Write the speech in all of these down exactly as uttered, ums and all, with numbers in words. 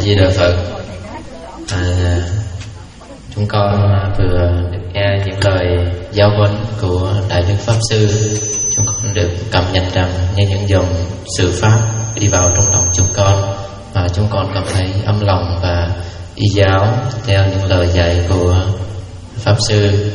Di Đà Phật. À, chúng con vừa được nghe những lời giáo huấn của Đại Đức Pháp Sư. Chúng con được cảm nhận rằng như những dòng sự pháp đi vào trong lòng chúng con, và chúng con cảm thấy ấm lòng và y giáo theo những lời dạy của Pháp Sư.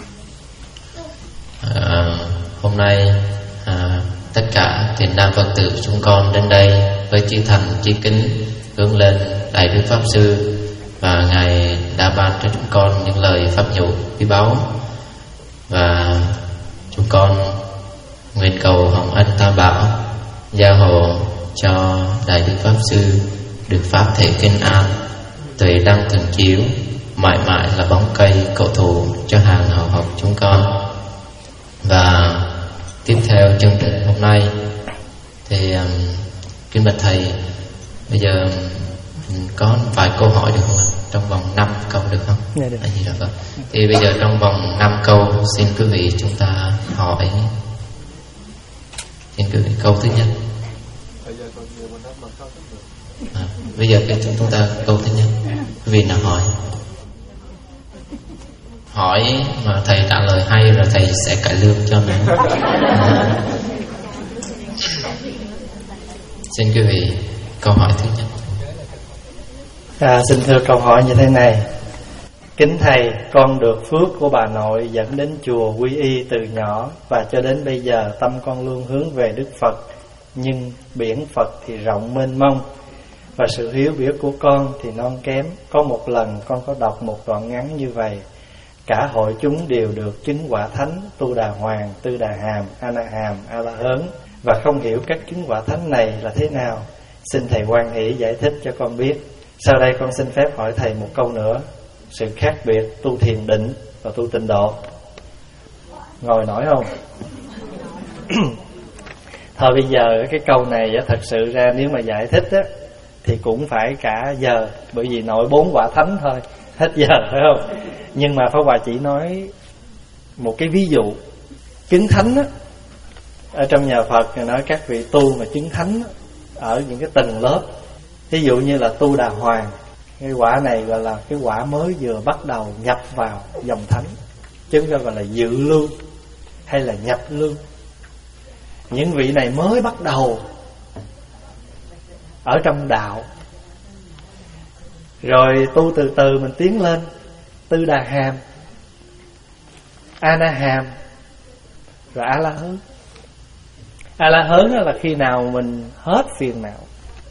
À, hôm nay à, tất cả thiện nam Phật tử chúng con đến đây với chí thành chí kính hướng lên Đại Đức Pháp Sư, và Ngài đã ban cho chúng con những lời pháp nhũ quý báu, và chúng con nguyện cầu hồng ân Tam Bảo gia hộ cho Đại Đức Pháp Sư được pháp thể kinh an, tuệ đăng thường chiếu, mãi mãi là bóng cây cổ thụ cho hàng hậu học chúng con. Và tiếp theo chương trình hôm nay thì um, kính bạch thầy, bây giờ um, có vài câu hỏi được không ạ? Trong vòng năm câu được không? Dạ được. À, gì được. Thì bây giờ trong vòng năm câu xin quý vị chúng ta hỏi. Xin quý vị câu thứ nhất. À, bây giờ cái chúng ta câu thứ nhất, quý vị nào hỏi hỏi mà thầy trả lời hay rồi thầy sẽ cải lương cho mình. À, xin quý vị câu hỏi thứ nhất. À, xin thưa câu hỏi như thế này: kính thầy, con được phước của bà nội dẫn đến chùa quy y từ nhỏ, và cho đến bây giờ tâm con luôn hướng về Đức Phật, nhưng biển Phật thì rộng mênh mông, và sự hiểu biết của con thì non kém. Có một lần con có đọc một đoạn ngắn như vậy: cả hội chúng đều được chứng quả thánh, Tu Đà Hoàng, Tư Đà Hàm, A Na Hàm, A La Hớn, và không hiểu các chứng quả thánh này là thế nào. Xin thầy hoan hỷ giải thích cho con biết. Sau đây con xin phép hỏi thầy một câu nữa: sự khác biệt tu thiền định và tu tịnh độ. Ngồi nổi không? Thôi bây giờ cái câu này thật sự ra nếu mà giải thích á, thì cũng phải cả giờ, bởi vì nội bốn quả thánh thôi, hết giờ phải không? Nhưng mà Pháp Hòa chỉ nói một cái ví dụ. Chứng thánh á, ở trong nhà Phật nói các vị tu mà chứng thánh á, ở những cái tầng lớp. Ví dụ như là Tu Đà Hoàng, cái quả này gọi là cái quả mới vừa bắt đầu nhập vào dòng thánh, chứ không gọi là dự lưu hay là nhập lưu. Những vị này mới bắt đầu ở trong đạo, rồi tu từ từ mình tiến lên. Tư Đà Hàm, A Na Hàm, rồi A La Hớn. A La Hớn là khi nào mình hết phiền não,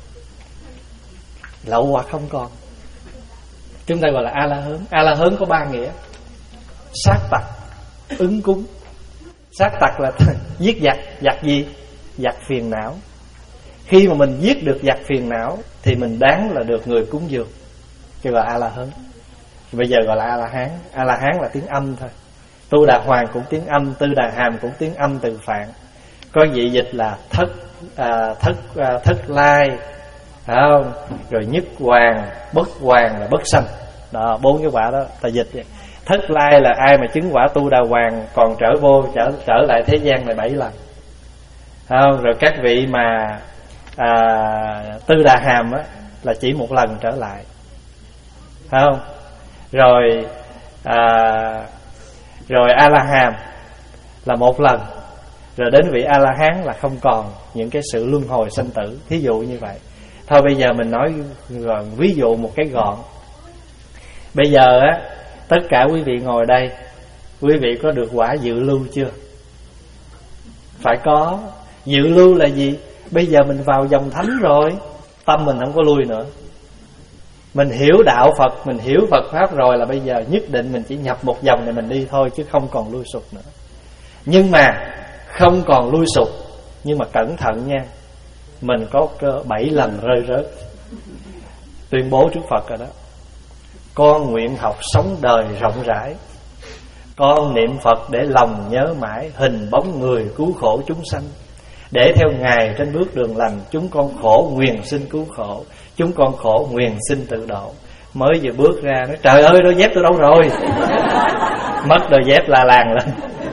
lậu hoặc không còn, chúng ta gọi là A La Hớn. A La Hớn có ba nghĩa: sát tặc, ứng cúng. Sát tặc là giết giặc. Giặc gì? Giặc phiền não. Khi mà mình giết được giặc phiền não thì mình đáng là được người cúng dường, kêu là A La Hớn. Bây giờ gọi là A La Hán. A La Hán là tiếng âm thôi. Tu Đà Hoàng cũng tiếng âm, Tư Đà Hàm cũng tiếng âm từ Phạn. Có vị dịch là thất à, thất à, thất lai, phải không? Rồi nhất hoàng, bất hoàng là bất sanh. Đó, bốn cái quả đó ta dịch vậy. Thất lai là ai mà chứng quả Tu Đà Hoàng còn trở vô trở trở lại thế gian này bảy lần, phải không? Rồi các vị mà à, Tư Đà Hàm á, là chỉ một lần trở lại, phải không? Rồi à, rồi A La Hàm là một lần, rồi đến vị A La Hán là không còn những cái sự luân hồi sanh tử. Thí dụ như vậy. Thôi bây giờ mình nói rồi, ví dụ một cái gọn. Bây giờ á, tất cả quý vị ngồi đây, quý vị có được quả dự lưu chưa? Phải có. Dự lưu là gì? Bây giờ mình vào dòng thánh rồi, tâm mình không có lui nữa. Mình hiểu đạo Phật, mình hiểu Phật Pháp rồi, là bây giờ nhất định mình chỉ nhập một dòng này mình đi thôi, chứ không còn lui sụp nữa. Nhưng mà không còn lui sụp, nhưng mà cẩn thận nha, mình có bảy lần rơi rớt. Tuyên bố trước Phật rồi đó: con nguyện học sống đời rộng rãi, con niệm Phật để lòng nhớ mãi, hình bóng người cứu khổ chúng sanh. Để theo Ngài trên bước đường lành, chúng con khổ nguyện xin cứu khổ, chúng con khổ nguyện xin tự độ. Mới vừa bước ra nói: trời ơi, đôi dép tôi đâu rồi? Mất đôi dép la làng lên.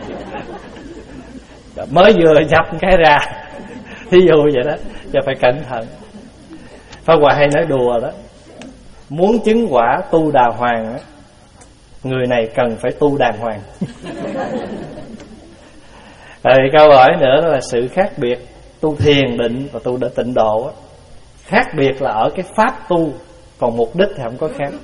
Mới vừa nhập cái ra. Thí dụ vậy đó, cho phải cẩn thận. Pháp Hòa hay nói đùa đó: Muốn chứng quả tu đà hoàng á, người này cần phải tu đàng hoàng. Rồi câu hỏi nữa là sự khác biệt tu thiền định và tu tịnh độ á. Khác biệt là ở cái pháp tu, còn mục đích thì không có khác.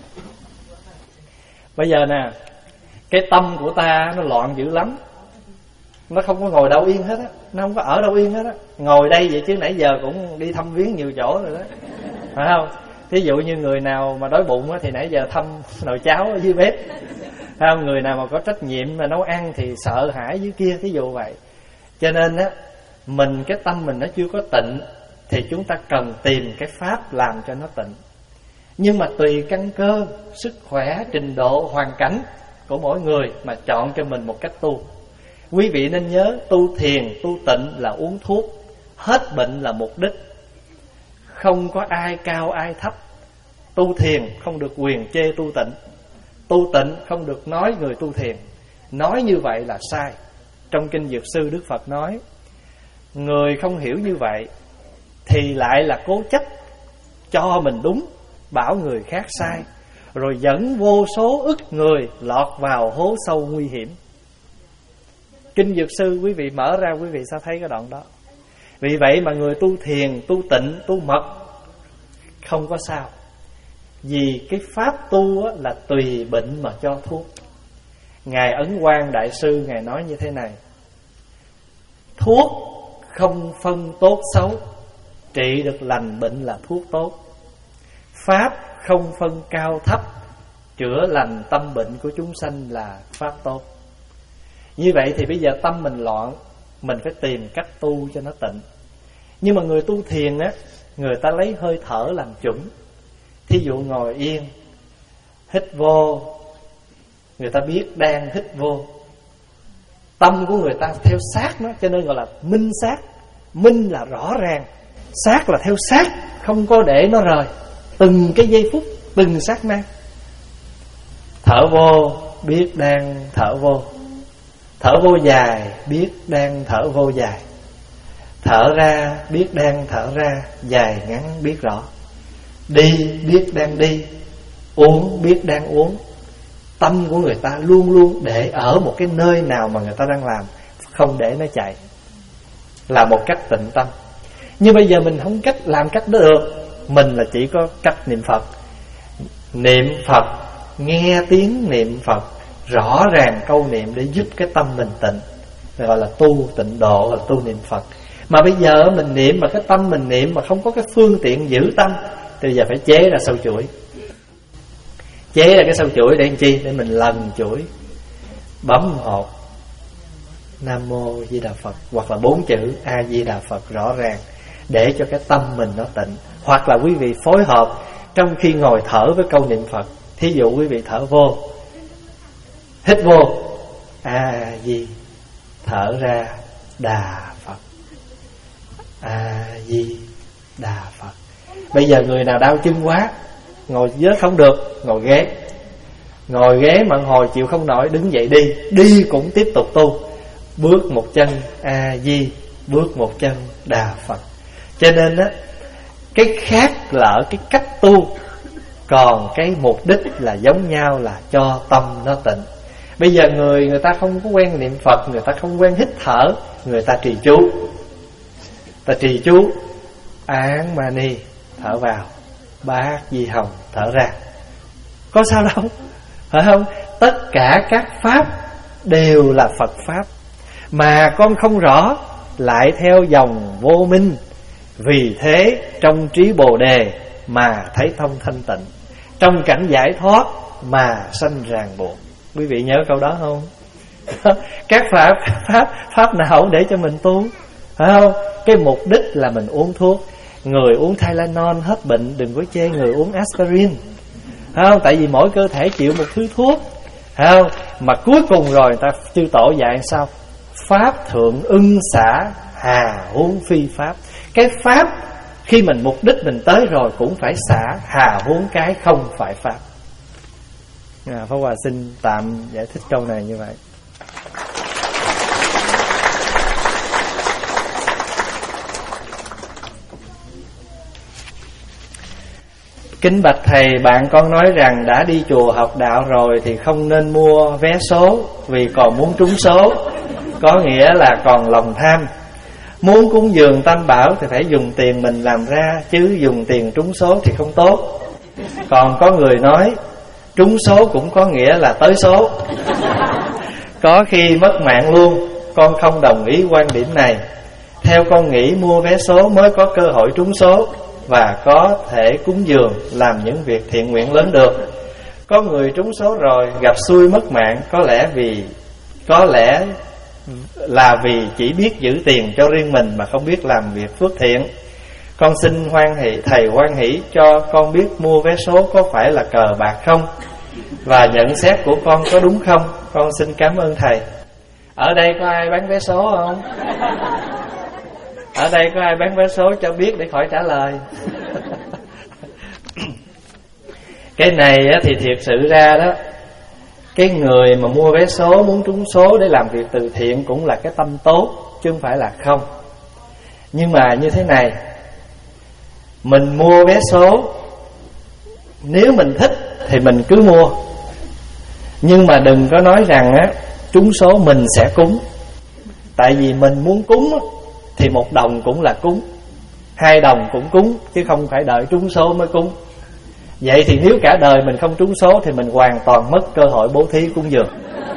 Bây giờ nè, cái tâm của ta nó loạn dữ lắm. Nó không có ngồi đâu yên hết á, nó không có ở đâu yên hết á. Ngồi đây vậy chứ nãy giờ cũng đi thăm viếng nhiều chỗ rồi đó, phải không? Thí dụ như người nào mà đói bụng á, thì nãy giờ thăm nồi cháo ở dưới bếp, phải không? Người nào mà có trách nhiệm mà nấu ăn thì sợ hãi dưới kia, thí dụ vậy. Cho nên á, mình cái tâm mình nó chưa có tịnh thì chúng ta cần tìm cái pháp làm cho nó tịnh. Nhưng mà tùy căn cơ, sức khỏe, trình độ, hoàn cảnh của mỗi người mà chọn cho mình một cách tu. Quý vị nên nhớ, tu thiền, tu tịnh là uống thuốc, hết bệnh là mục đích. Không có ai cao ai thấp. Tu thiền không được quyền chê tu tịnh, tu tịnh không được nói người tu thiền. Nói như vậy là sai. Trong Kinh Dược Sư, Đức Phật nói, người không hiểu như vậy thì lại là cố chấp cho mình đúng, bảo người khác sai, rồi dẫn vô số ức người lọt vào hố sâu nguy hiểm. Kinh Dược Sư quý vị mở ra, quý vị sẽ thấy cái đoạn đó. Vì vậy mà người tu thiền, tu tịnh, tu mật không có sao. Vì cái pháp tu là tùy bệnh mà cho thuốc. Ngài Ấn Quang Đại Sư Ngài nói như thế này: thuốc không phân tốt xấu, trị được lành bệnh là thuốc tốt. Pháp không phân cao thấp, chữa lành tâm bệnh của chúng sanh là pháp tốt. Như vậy thì bây giờ tâm mình loạn, mình phải tìm cách tu cho nó tịnh. Nhưng mà người tu thiền á, người ta lấy hơi thở làm chuẩn. Thí dụ ngồi yên, hít vô, người ta biết đang hít vô. Tâm của người ta theo sát nó, cho nên gọi là minh sát. Minh là rõ ràng, sát là theo sát, không có để nó rời. Từng cái giây phút, từng sát na. Thở vô, biết đang thở vô. Thở vô dài, biết đang thở vô dài. Thở ra, biết đang thở ra, dài ngắn biết rõ. Đi, biết đang đi. Uống, biết đang uống. Tâm của người ta luôn luôn để ở một cái nơi nào mà người ta đang làm, không để nó chạy, là một cách tịnh tâm. Nhưng bây giờ mình không cách làm cách đó được. Mình là chỉ có cách niệm Phật. Niệm Phật, nghe tiếng niệm Phật rõ ràng câu niệm để giúp cái tâm mình tịnh, gọi là tu tịnh độ, gọi là tu niệm Phật. Mà bây giờ mình niệm mà cái tâm mình niệm mà không có cái phương tiện giữ tâm, thì bây giờ phải chế ra sâu chuỗi. Chế ra cái sâu chuỗi để làm chi? Để mình lần chuỗi, bấm hột Nam Mô Di Đà Phật, hoặc là bốn chữ A Di Đà Phật rõ ràng, để cho cái tâm mình nó tịnh. Hoặc là quý vị phối hợp trong khi ngồi thở với câu niệm Phật. Thí dụ quý vị thở vô, hít vô A Di, thở ra Đà Phật, A Di Đà Phật. Bây giờ người nào đau chân quá, ngồi dưới không được, ngồi ghế. Ngồi ghế mà hồi chịu không nổi, đứng dậy đi. Đi cũng tiếp tục tu. Bước một chân A Di, bước một chân Đà Phật. Cho nên á, cái khác là ở cái cách tu, còn cái mục đích là giống nhau, là cho tâm nó tịnh. Bây giờ người người ta không có quen niệm Phật, người ta không quen hít thở, người ta trì chú. Ta trì chú Án Mani, thở vào, Bát Di Hồng, thở ra. Có sao đâu, phải không? Tất cả các pháp đều là Phật pháp, mà con không rõ lại theo dòng vô minh. Vì thế trong trí Bồ Đề mà thấy thông thanh tịnh, trong cảnh giải thoát mà sanh ràng buộc. Quý vị nhớ câu đó không? Các pháp, pháp, pháp nào để cho mình tu, phải không? Cái mục đích là mình uống thuốc. Người uống Tylenol hết bệnh, đừng có chê người uống aspirin, phải không? Tại vì mỗi cơ thể chịu một thứ thuốc, phải không? Mà cuối cùng rồi ta chư tổ dạy sao? Pháp thượng ưng xả, hà huống phi pháp. Cái pháp khi mình mục đích mình tới rồi cũng phải xả, hà huống cái không phải pháp. à, Pháp Hòa xin tạm giải thích câu này như vậy. Kính bạch thầy, bạn con nói rằng đã đi chùa học đạo rồi thì không nên mua vé số vì còn muốn trúng số, có nghĩa là còn lòng tham. Muốn cúng dường tam bảo thì phải dùng tiền mình làm ra, chứ dùng tiền trúng số thì không tốt. Còn có người nói trúng số cũng có nghĩa là tới số, có khi mất mạng luôn. Con không đồng ý quan điểm này. Theo con nghĩ mua vé số mới có cơ hội trúng số và có thể cúng dường, làm những việc thiện nguyện lớn được. Có người trúng số rồi gặp xui mất mạng, có lẽ vì có lẽ là vì chỉ biết giữ tiền cho riêng mình mà không biết làm việc phước thiện. Con xin hoan hỷ thầy hoan hỷ cho con biết mua vé số có phải là cờ bạc không, và nhận xét của con có đúng không? Con xin cảm ơn thầy. Ở đây có ai bán vé số không? Ở đây có ai bán vé số cho biết để khỏi trả lời. Cái này thì thiệt sự ra đó, cái người mà mua vé số muốn trúng số để làm việc từ thiện cũng là cái tâm tốt, chứ không phải là không. Nhưng mà như thế này, mình mua vé số, nếu mình thích thì mình cứ mua, nhưng mà đừng có nói rằng á trúng số mình sẽ cúng. Tại vì mình muốn cúng thì một đồng cũng là cúng, hai đồng cũng cúng, chứ không phải đợi trúng số mới cúng. Vậy thì nếu cả đời mình không trúng số thì mình hoàn toàn mất cơ hội bố thí cúng dường.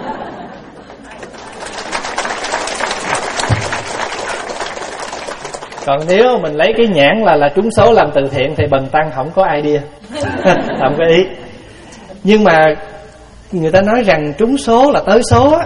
Còn nếu mình lấy cái nhãn là là trúng số làm từ thiện thì bần tăng không có idea, không có ý. Nhưng mà người ta nói rằng trúng số là tới số á,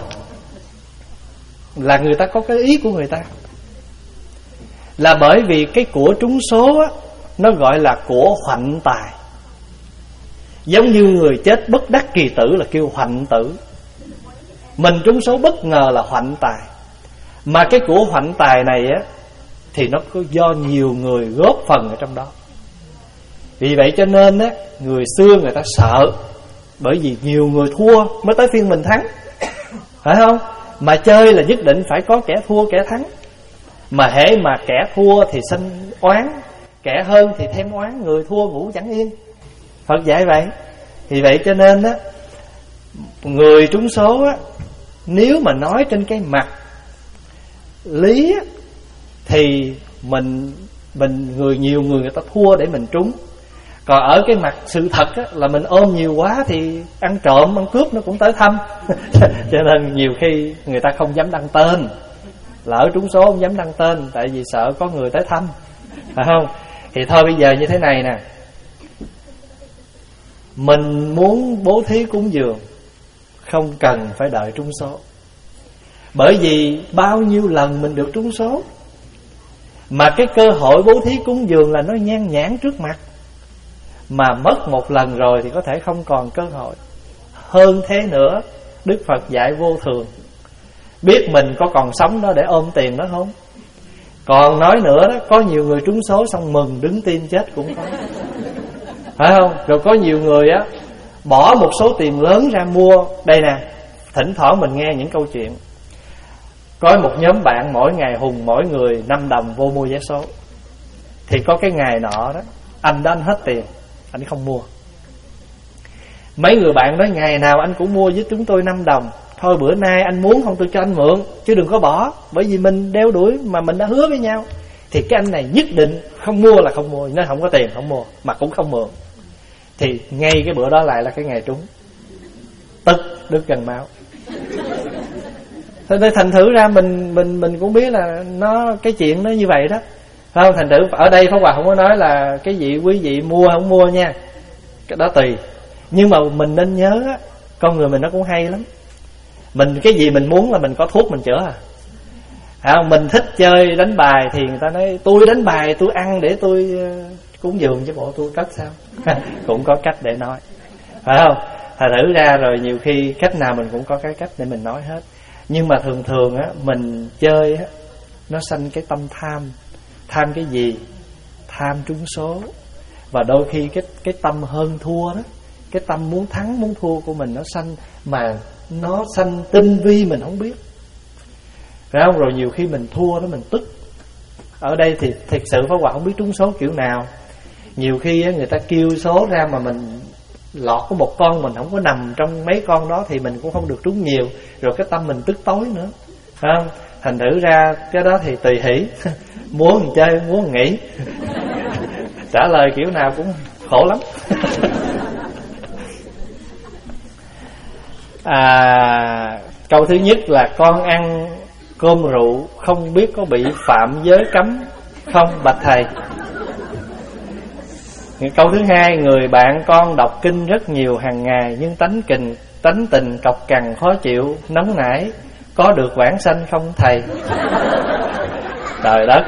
là người ta có cái ý của người ta. Là bởi vì cái của trúng số á, nó gọi là của hoạnh tài. Giống như người chết bất đắc kỳ tử là kêu hoạnh tử, mình trúng số bất ngờ là hoạnh tài. Mà cái của hoạnh tài này á thì nó có do nhiều người góp phần ở trong đó. Vì vậy cho nên á, người xưa người ta sợ, bởi vì nhiều người thua mới tới phiên mình thắng, phải không? Mà chơi là nhất định phải có kẻ thua kẻ thắng. Mà hễ mà kẻ thua thì sanh oán, kẻ hơn thì thêm oán, người thua ngủ chẳng yên. Phật dạy vậy. Vì vậy cho nên á, người trúng số á, nếu mà nói trên cái mặt lý á, thì mình mình người nhiều người người ta thua để mình trúng. Còn ở cái mặt sự thật á, là mình ôm nhiều quá thì ăn trộm, ăn cướp nó cũng tới thăm. Cho nên nhiều khi người ta không dám đăng tên. Lỡ trúng số không dám đăng tên, tại vì sợ có người tới thăm, phải không? Thì thôi bây giờ như thế này nè, mình muốn bố thí cúng dường không cần phải đợi trúng số. Bởi vì bao nhiêu lần mình được trúng số, mà cái cơ hội bố thí cúng dường là nó nhan nhản trước mặt. Mà mất một lần rồi thì có thể không còn cơ hội. Hơn thế nữa, Đức Phật dạy vô thường, biết mình có còn sống đó để ôm tiền đó không. Còn nói nữa đó, có nhiều người trúng số xong mừng đứng tim chết cũng có, phải không? Rồi có nhiều người á bỏ một số tiền lớn ra mua. Đây nè, thỉnh thoảng mình nghe những câu chuyện, có một nhóm bạn mỗi ngày hùng mỗi người năm đồng vô mua vé số. Thì có cái ngày nọ đó, anh đó anh hết tiền, anh không mua. Mấy người bạn nói ngày nào anh cũng mua với chúng tôi năm đồng, thôi bữa nay anh muốn không tôi cho anh mượn, chứ đừng có bỏ. Bởi vì mình đeo đuổi mà mình đã hứa với nhau. Thì cái anh này nhất định không mua là không mua, nó không có tiền không mua, mà cũng không mượn. Thì ngay cái bữa đó lại là cái ngày trúng, tức đứt gần máu. Thế thành thử ra mình mình mình cũng biết là nó cái chuyện nó như vậy đó, phải không? Thành thử ở đây Pháp Hòa không có nói là cái gì quý vị mua không mua nha, cái đó tùy. Nhưng mà mình nên nhớ á, con người mình nó cũng hay lắm. Mình cái gì mình muốn là mình có thuốc mình chữa à. À, mình thích chơi đánh bài thì người ta nói tôi đánh bài tôi ăn để tôi cúng dường chứ bộ tôi cất sao. Cũng có cách để nói, phải không? Thành thử ra rồi nhiều khi cách nào mình cũng có cái cách để mình nói hết. Nhưng mà thường thường á, mình chơi á, nó sanh cái tâm tham. Tham cái gì? Tham trúng số. Và đôi khi cái, cái tâm hơn thua đó, cái tâm muốn thắng muốn thua của mình nó sanh, mà nó sanh tinh vi mình không biết, phải không? Rồi nhiều khi mình thua nó mình tức. Ở đây thì thật sự Pháp Hòa không biết trúng số kiểu nào, Nhiều khi á, người ta kêu số ra mà mình lọt có một con, mình không có nằm trong mấy con đó thì mình cũng không được trúng nhiều, rồi cái tâm mình tức tối nữa, phải không? Thành thử ra cái đó thì tùy hỷ, muốn chơi muốn nghỉ. Trả lời kiểu nào cũng khổ lắm. À, câu thứ nhất là con ăn cơm rượu không biết có bị phạm giới cấm không bạch thầy? Câu thứ hai, người bạn con đọc kinh rất nhiều hàng ngày nhưng tánh kình tánh tình cọc cằn khó chịu nóng nảy, có được vãng sanh không thầy? Trời đất.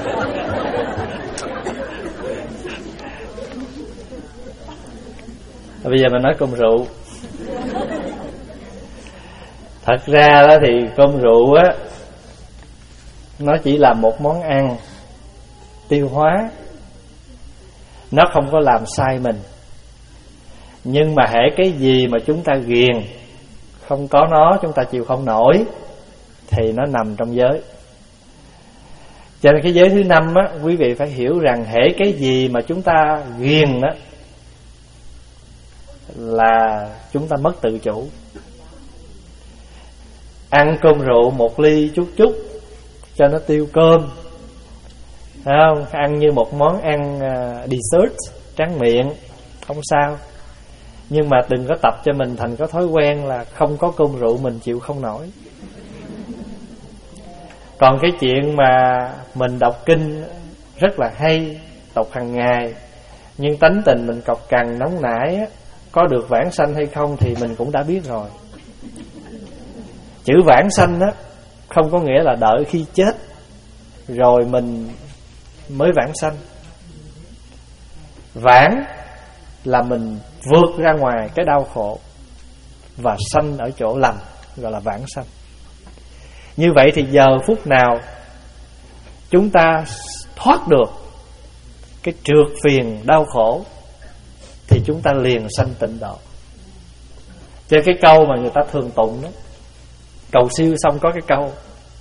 Bây giờ mình nói cơm rượu. Thật ra đó thì cơm rượu á, nó chỉ là một món ăn tiêu hóa, nó không có làm sai mình. Nhưng mà hễ cái gì mà chúng ta ghiền, không có nó chúng ta chịu không nổi, thì nó nằm trong giới. Cho nên cái giới thứ năm á, quý vị phải hiểu rằng hễ cái gì mà chúng ta ghiền á, là chúng ta mất tự chủ. Ăn cơm rượu một ly chút chút cho nó tiêu cơm, phải không? Ăn như một món ăn uh, dessert, tráng miệng, không sao. Nhưng mà đừng có tập cho mình thành có thói quen là không có cơm rượu mình chịu không nổi. Còn cái chuyện mà mình đọc kinh rất là hay, đọc hàng ngày, nhưng tánh tình mình cọc cằn nóng nảy á, có được vãng sanh hay không thì mình cũng đã biết rồi. Chữ vãng sanh á không có nghĩa là đợi khi chết rồi mình mới vãng sanh. Vãng là mình vượt ra ngoài cái đau khổ, và sanh ở chỗ lành, gọi là vãng sanh. Như vậy thì giờ phút nào chúng ta thoát được cái trượt phiền đau khổ thì chúng ta liền sanh tịnh độ. Cho cái câu mà người ta thường tụng đó, cầu siêu xong có cái câu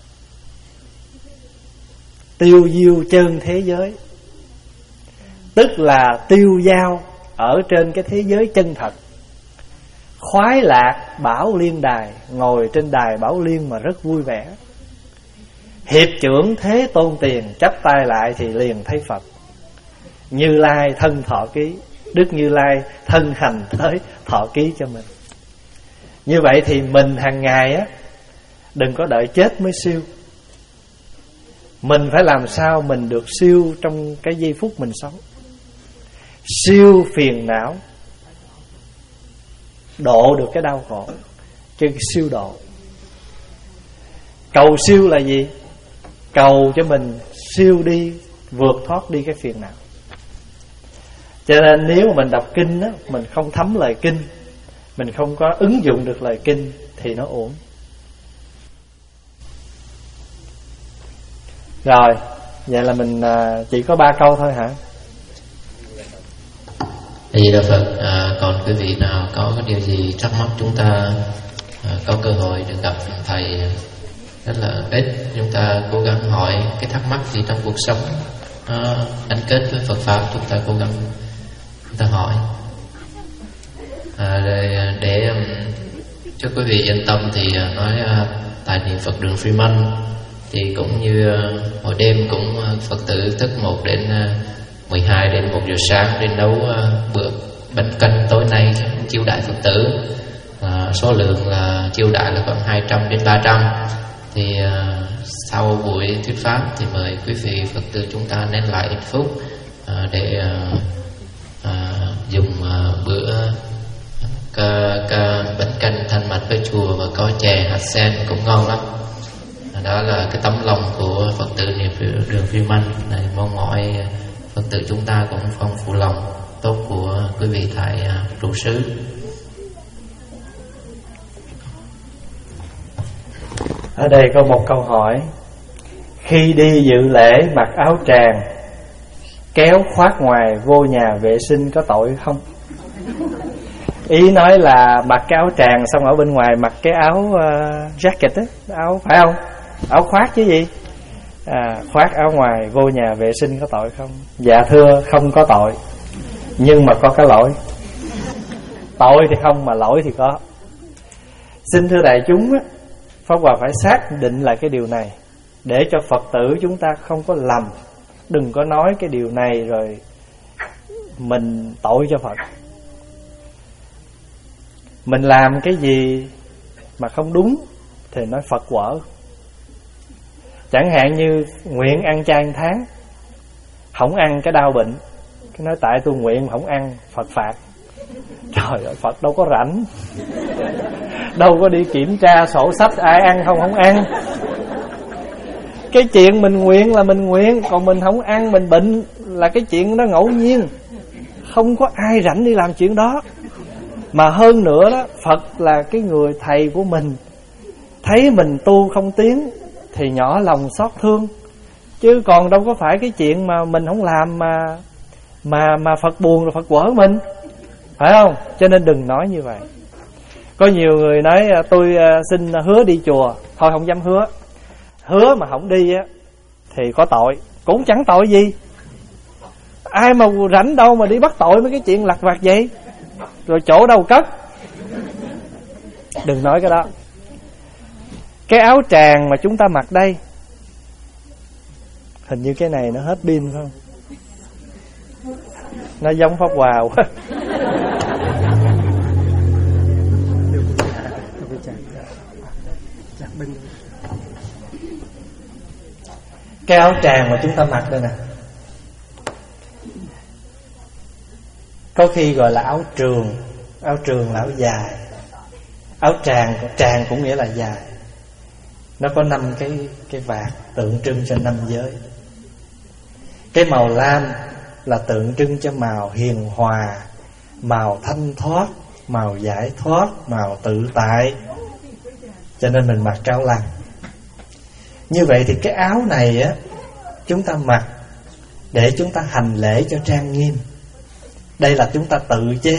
tiêu diêu chân thế giới, tức là tiêu dao ở trên cái thế giới chân thật. Khoái lạc bảo liên đài, ngồi trên đài bảo liên mà rất vui vẻ. Hiệp trưởng thế tôn tiền, chắp tay lại thì liền thấy Phật. Như Lai thân thọ ký, Đức Như Lai thân hành tới thọ ký cho mình. Như vậy thì mình hàng ngày á, đừng có đợi chết mới siêu. Mình phải làm sao mình được siêu trong cái giây phút mình sống. Siêu phiền não, độ được cái đau khổ, chứ siêu độ. Cầu siêu là gì? Cầu cho mình siêu đi, vượt thoát đi cái phiền não. Cho nên nếu mà mình đọc kinh á, mình không thấm lời kinh, mình không có ứng dụng được lời kinh thì nó uổng. Rồi, vậy là mình chỉ có ba câu thôi hả? Thì Đạo Phật, à, còn quý vị nào có cái điều gì thắc mắc, chúng ta à, có cơ hội được gặp thầy rất là ít, chúng ta cố gắng hỏi cái thắc mắc gì trong cuộc sống à, gắn kết với Phật pháp, chúng ta cố gắng chúng ta hỏi à, để, để cho quý vị yên tâm thì nói à, tại niệm Phật đường Freeman thì cũng như à, mỗi đêm cũng à, Phật tử thức một đến à, mười hai đến một giờ sáng để nấu uh, bữa bánh canh tối nay chiêu đãi Phật tử. Uh, số lượng là chiêu đãi là khoảng hai trăm đến ba trăm. Thì uh, sau buổi thuyết pháp thì mời quý vị Phật tử chúng ta nên lại ít phút uh, để uh, uh, dùng uh, bữa ca, ca bánh canh thanh mạch với chùa và có chè hạt sen cũng ngon lắm. Uh, đó là cái tấm lòng của Phật tử niệm đường Freeman này, mong mọi Phật tử chúng ta cũng không phụ lòng tốt của quý vị thầy trụ xứ. Ở đây có một câu hỏi: khi đi dự lễ mặc áo tràng kéo khoác ngoài vô nhà vệ sinh có tội không? Ý nói là mặc cái áo tràng xong ở bên ngoài mặc cái áo uh, jacket á, áo phải không? Áo khoác chứ gì? À, khoác áo ngoài vô nhà vệ sinh có tội không? Dạ thưa không có tội. Nhưng mà có cái lỗi. Tội thì không mà lỗi thì có. Xin thưa đại chúng á, Pháp Hòa phải xác định lại cái điều này để cho Phật tử chúng ta không có lầm. Đừng có nói cái điều này rồi mình tội cho Phật. Mình làm cái gì mà không đúng thì nói Phật quở. Chẳng hạn như nguyện ăn chay một tháng, không ăn cái đau bệnh, cái nói tại tôi nguyện không ăn, Phật phạt. Trời ơi, Phật đâu có rảnh, đâu có đi kiểm tra sổ sách ai ăn không không ăn. Cái chuyện mình nguyện là mình nguyện, còn mình không ăn mình bệnh là cái chuyện đó ngẫu nhiên, không có ai rảnh đi làm chuyện đó. Mà hơn nữa đó, Phật là cái người thầy của mình, thấy mình tu không tiến thì nhỏ lòng xót thương, chứ còn đâu có phải cái chuyện mà mình không làm mà mà mà Phật buồn rồi Phật quở mình, phải không? Cho nên đừng nói như vậy. Có nhiều người nói tôi xin hứa đi chùa, thôi không dám hứa. Hứa mà không đi á thì có tội, cũng chẳng tội gì. Ai mà rảnh đâu mà đi bắt tội mấy cái chuyện lặt vặt vậy, rồi chỗ đâu cất. Đừng nói cái đó. Cái áo tràng mà chúng ta mặc đây, hình như cái này nó hết pin phải không? Nó giống Pháp Hòa quá. Cái áo tràng mà chúng ta mặc đây nè, có khi gọi là áo trường. Áo trường là áo dài. Áo tràng, tràng cũng nghĩa là dài. Nó có năm cái cái vạt tượng trưng cho năm giới. Cái màu lam là tượng trưng cho màu hiền hòa, màu thanh thoát, màu giải thoát, màu tự tại. Cho nên mình mặc áo lam. Như vậy thì cái áo này á, chúng ta mặc để chúng ta hành lễ cho trang nghiêm. Đây là chúng ta tự chế.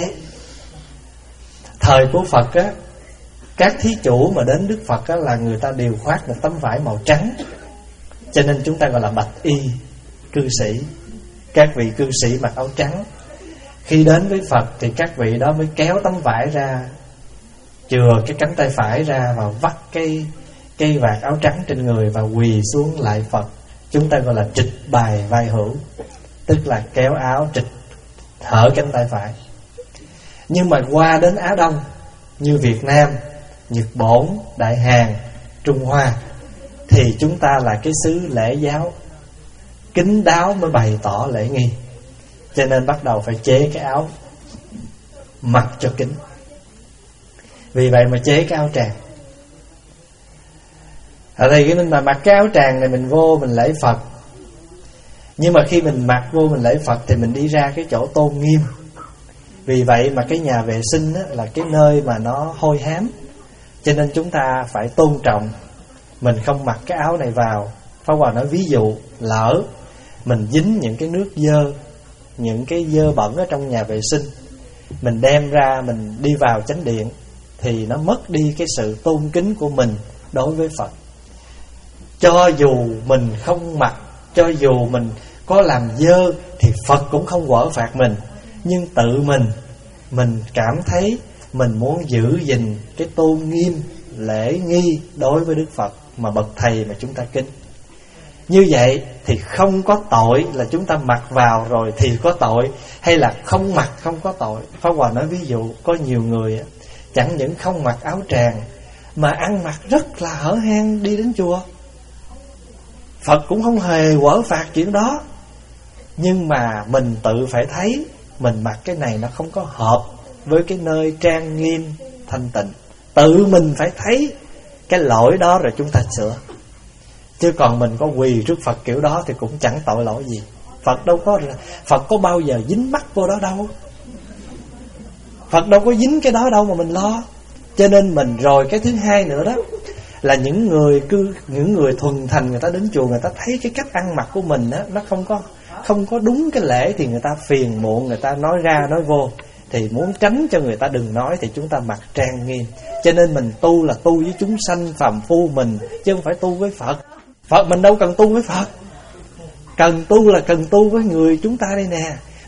Thời của Phật á, các thí chủ mà đến Đức Phật á, là người ta đều khoác một tấm vải màu trắng. Cho nên chúng ta gọi là bạch y cư sĩ. Các vị cư sĩ mặc áo trắng. Khi đến với Phật thì các vị đó mới kéo tấm vải ra, chừa cái cánh tay phải ra và vắt cái cái vạt áo trắng trên người và quỳ xuống lại Phật. Chúng ta gọi là trịch bài vai hữu, tức là kéo áo trịch hở cánh tay phải. Nhưng mà qua đến Á Đông như Việt Nam, Nhật Bản, Đại Hàn, Trung Hoa thì chúng ta là cái xứ lễ giáo, kín đáo mới bày tỏ lễ nghi. Cho nên bắt đầu phải chế cái áo mặc cho kín. Vì vậy mà chế cái áo tràng. Ở đây cái mình mà mặc cái áo tràng này mình vô mình lễ Phật. Nhưng mà khi mình mặc vô mình lễ Phật thì mình đi ra cái chỗ tôn nghiêm. Vì vậy mà cái nhà vệ sinh á, là cái nơi mà nó hôi hám. Cho nên chúng ta phải tôn trọng. Mình không mặc cái áo này vào. Pháp Hòa nói ví dụ lỡ mình dính những cái nước dơ, những cái dơ bẩn ở trong nhà vệ sinh, mình đem ra mình đi vào chánh điện thì nó mất đi cái sự tôn kính của mình đối với Phật. Cho dù mình không mặc, cho dù mình có làm dơ thì Phật cũng không quở phạt mình. Nhưng tự mình Mình cảm thấy mình muốn giữ gìn cái tôn nghiêm, lễ nghi đối với Đức Phật mà bậc thầy mà chúng ta kính. Như vậy thì không có tội là chúng ta mặc vào rồi thì có tội, hay là không mặc không có tội. Pháp Hòa nói ví dụ có nhiều người chẳng những không mặc áo tràng mà ăn mặc rất là hở hang đi đến chùa, Phật cũng không hề quở phạt chuyện đó. Nhưng mà mình tự phải thấy mình mặc cái này nó không có hợp với cái nơi trang nghiêm thanh tịnh. Tự mình phải thấy cái lỗi đó rồi chúng ta sửa. Chứ còn mình có quỳ trước Phật kiểu đó thì cũng chẳng tội lỗi gì. Phật đâu có Phật có bao giờ dính mắc vô đó đâu. Phật đâu có dính cái đó đâu mà mình lo. Cho nên mình rồi cái thứ hai nữa đó là những người cư những người thuần thành người ta đến chùa, người ta thấy cái cách ăn mặc của mình á, nó không có không có đúng cái lễ thì người ta phiền muộn, người ta nói ra nói vô. Thì muốn tránh cho người ta đừng nói thì chúng ta mặc trang nghiêm. Cho nên mình tu là tu với chúng sanh phàm phu mình, chứ không phải tu với Phật. Phật mình đâu cần tu với Phật. Cần tu là cần tu với người chúng ta đây nè.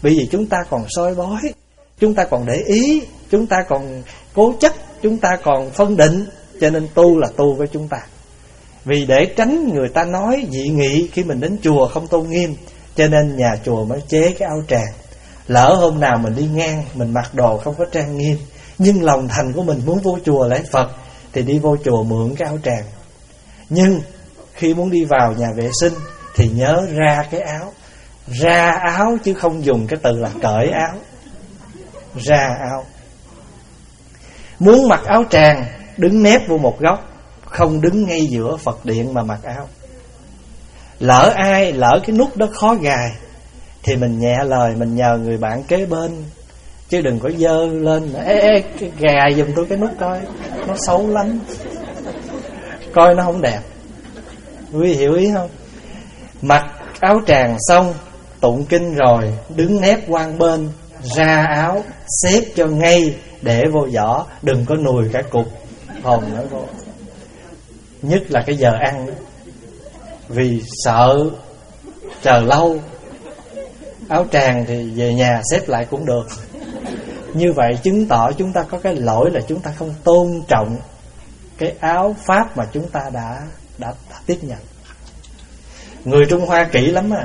Bởi vì chúng ta còn soi bói, chúng ta còn để ý, chúng ta còn cố chấp, chúng ta còn phân định. Cho nên tu là tu với chúng ta. Vì để tránh người ta nói dị nghị khi mình đến chùa không tôn nghiêm, cho nên nhà chùa mới chế cái áo tràng. Lỡ hôm nào mình đi ngang, mình mặc đồ không có trang nghiêm, nhưng lòng thành của mình muốn vô chùa lễ Phật, thì đi vô chùa mượn cái áo tràng. Nhưng khi muốn đi vào nhà vệ sinh thì nhớ ra cái áo. Ra áo chứ không dùng cái từ là cởi áo. Ra áo. Muốn mặc áo tràng, đứng nép vô một góc, không đứng ngay giữa Phật điện mà mặc áo. Lỡ ai, lỡ cái nút đó khó gài, thì mình nhẹ lời, mình nhờ người bạn kế bên, chứ đừng có dơ lên. Ê, ê, gài giùm tôi cái nút coi, nó xấu lắm, coi nó không đẹp. Quý hiểu ý không? Mặc áo tràng xong, tụng kinh rồi, đứng nép quan bên, ra áo, xếp cho ngay, để vô giỏ, đừng có nùi cả cục hồn nữa vô. Nhất là cái giờ ăn đó. Vì sợ chờ lâu. Áo tràng thì về nhà xếp lại cũng được. Như vậy chứng tỏ chúng ta có cái lỗi là chúng ta không tôn trọng cái áo pháp mà chúng ta đã, đã, đã tiếp nhận. Người Trung Hoa kỹ lắm à.